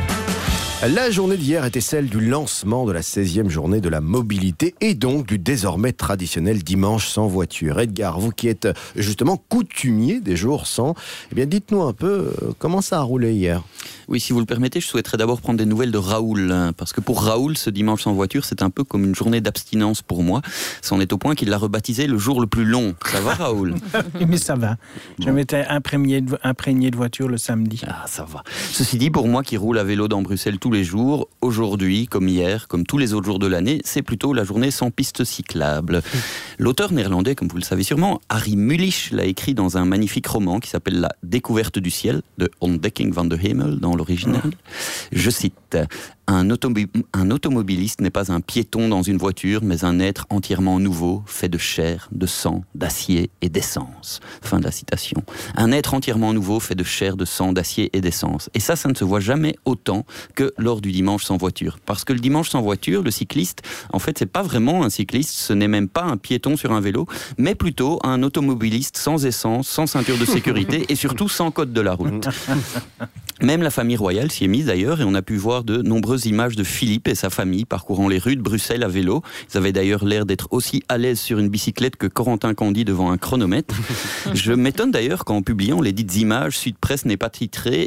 A: La journée d'hier était celle du lancement de la 16e journée de la mobilité et donc du désormais traditionnel dimanche sans voiture. Edgar, vous qui êtes justement coutumier des jours sans, eh bien dites-nous un peu comment ça a roulé hier.
B: Oui, si vous le permettez, je souhaiterais d'abord prendre des nouvelles de Raoul, parce que pour Raoul, ce dimanche sans voiture, c'est un peu comme une journée d'abstinence pour moi. C'en est au point qu'il l'a rebaptisé le jour le plus long. Ça va, Raoul ?
J: Mais ça va. Je m'étais imprégné de voiture le samedi.
B: Ah, ça va. Ceci dit, pour moi qui roule à vélo dans Bruxelles tous les jours, aujourd'hui, comme hier, comme tous les autres jours de l'année, c'est plutôt la journée sans piste cyclable. L'auteur néerlandais, comme vous le savez sûrement, Harry Mulisch, l'a écrit dans un magnifique roman qui s'appelle La découverte du ciel, de Ontdekking van de Hemel, dans l'original. Je cite: un automobiliste n'est pas un piéton dans une voiture, mais un être entièrement nouveau, fait de chair, de sang, d'acier et d'essence. Fin de la citation. Un être entièrement nouveau, fait de chair, de sang, d'acier et d'essence. Et ça ne se voit jamais autant que lors du dimanche sans voiture. Parce que le dimanche sans voiture, le cycliste, en fait, c'est pas vraiment un cycliste, ce n'est même pas un piéton sur un vélo, mais plutôt un automobiliste sans essence, sans ceinture de sécurité et surtout sans code de la route. Même la famille royale s'y est mise d'ailleurs, et on a pu voir de nombreuses images de Philippe et sa famille parcourant les rues de Bruxelles à vélo. Ils avaient d'ailleurs l'air d'être aussi à l'aise sur une bicyclette que Corentin Candy devant un chronomètre. Je m'étonne d'ailleurs qu'en publiant les dites images, Sud Presse n'ait pas titré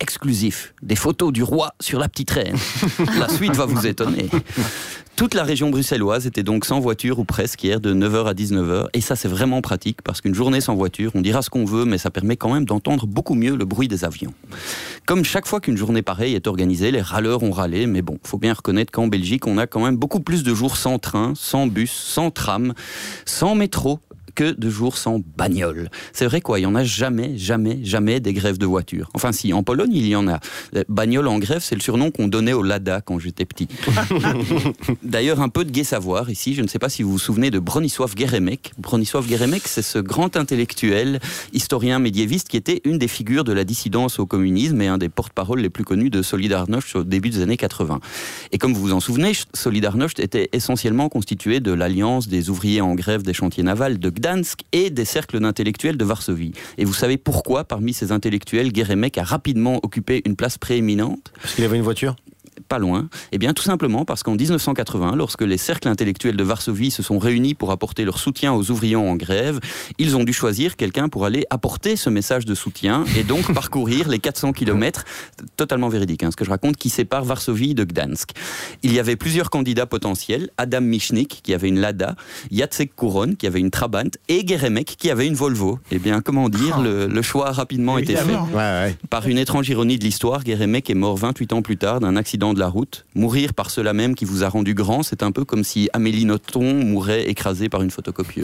B: exclusif. Des photos du roi sur la petite reine. La suite va vous étonner. Toute la région bruxelloise était donc sans voiture ou presque hier de 9h à 19h. Et ça, c'est vraiment pratique parce qu'une journée sans voiture, on dira ce qu'on veut, mais ça permet quand même d'entendre beaucoup mieux le bruit des avions. Comme chaque fois qu'une journée pareille est organisée, les râleurs ont râlé, mais bon, faut bien reconnaître qu'en Belgique, on a quand même beaucoup plus de jours sans train, sans bus, sans tram, sans métro, que de jours sans bagnole. C'est vrai quoi, il n'y en a jamais des grèves de voitures. Enfin si, en Pologne, il y en a. Bagnole en grève, c'est le surnom qu'on donnait au Lada quand j'étais petit. D'ailleurs, un peu de gai savoir ici, je ne sais pas si vous vous souvenez de Bronisław Geremek. Bronisław Geremek, c'est ce grand intellectuel, historien médiéviste qui était une des figures de la dissidence au communisme et un des porte-paroles les plus connus de Solidarność au début des années 80. Et comme vous vous en souvenez, Solidarność était essentiellement constitué de l'alliance des ouvriers en grève des chantiers navals de Gdansk et des cercles d'intellectuels de Varsovie. Et vous savez pourquoi, parmi ces intellectuels, Geremek a rapidement occupé une place prééminente ?
A: Parce qu'il avait une voiture ?
B: Pas loin. Eh bien, tout simplement parce qu'en 1980, lorsque les cercles intellectuels de Varsovie se sont réunis pour apporter leur soutien aux ouvriers en grève, ils ont dû choisir quelqu'un pour aller apporter ce message de soutien et donc parcourir les 400 km, totalement véridique, ce que je raconte, qui séparent Varsovie de Gdansk. Il y avait plusieurs candidats potentiels, Adam Michnik, qui avait une Lada, Jacek Kuron, qui avait une Trabant, et Geremek, qui avait une Volvo. Eh bien, comment dire, le choix a rapidement été fait.
A: Ouais.
B: Par une étrange ironie de l'histoire, Geremek est mort 28 ans plus tard d'un accident de la route. Mourir par cela même qui vous a rendu grand, c'est un peu comme si Amélie Nothomb mourait écrasée par une photocopieuse.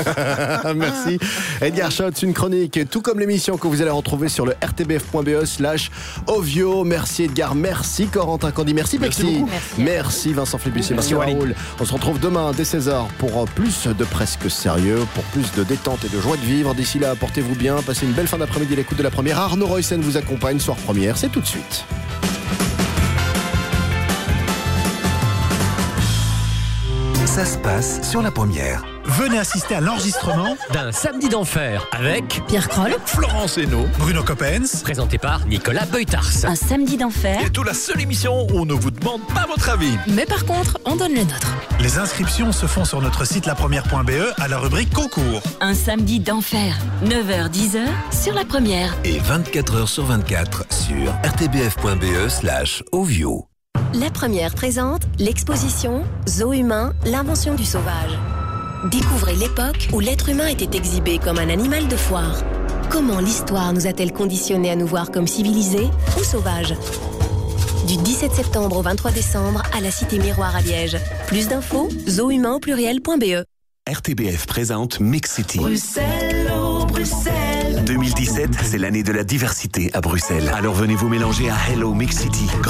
A: Merci. Edgar Schotz, une chronique, tout comme l'émission que vous allez retrouver sur le rtbf.be/ovio. Merci Edgar, merci Corentin Candy, merci Pexi. Merci Vincent Flibussier, merci Raoul. On se retrouve demain dès 16h pour plus de presque sérieux, pour plus de détente et de joie de vivre. D'ici là, portez-vous bien, passez une belle fin d'après-midi à l'écoute de la première. Arnaud Roysen vous accompagne, soir première, c'est tout de suite.
E: Ça se passe sur la première.
D: Venez assister à l'enregistrement
H: d'un Samedi d'enfer avec
D: Pierre Kroll,
H: Florence Hainaut,
D: Bruno Coppens,
H: présenté par Nicolas Beutars.
G: Un Samedi d'enfer.
D: Et tout la seule émission où on ne vous demande pas votre avis.
X: Mais par contre, on donne le nôtre.
D: Les inscriptions se font sur notre site lapremière.be à la rubrique concours.
G: Un Samedi d'enfer, 9h-10h sur la première.
E: Et 24h sur 24 sur rtbf.be/ovio.
X: La première présente l'exposition Zoo humain, l'invention du sauvage. Découvrez l'époque où l'être humain était exhibé comme un animal de foire. Comment l'histoire nous a-t-elle conditionnés à nous voir comme civilisés ou sauvages ? Du 17 septembre au 23 décembre à la Cité Miroir à Liège. Plus d'infos, zoohumain.be.
E: RTBF présente Mix City.
I: Bruxelles, oh Bruxelles.
E: 2017, c'est l'année de la diversité à Bruxelles. Alors venez vous mélanger à Hello Mix City.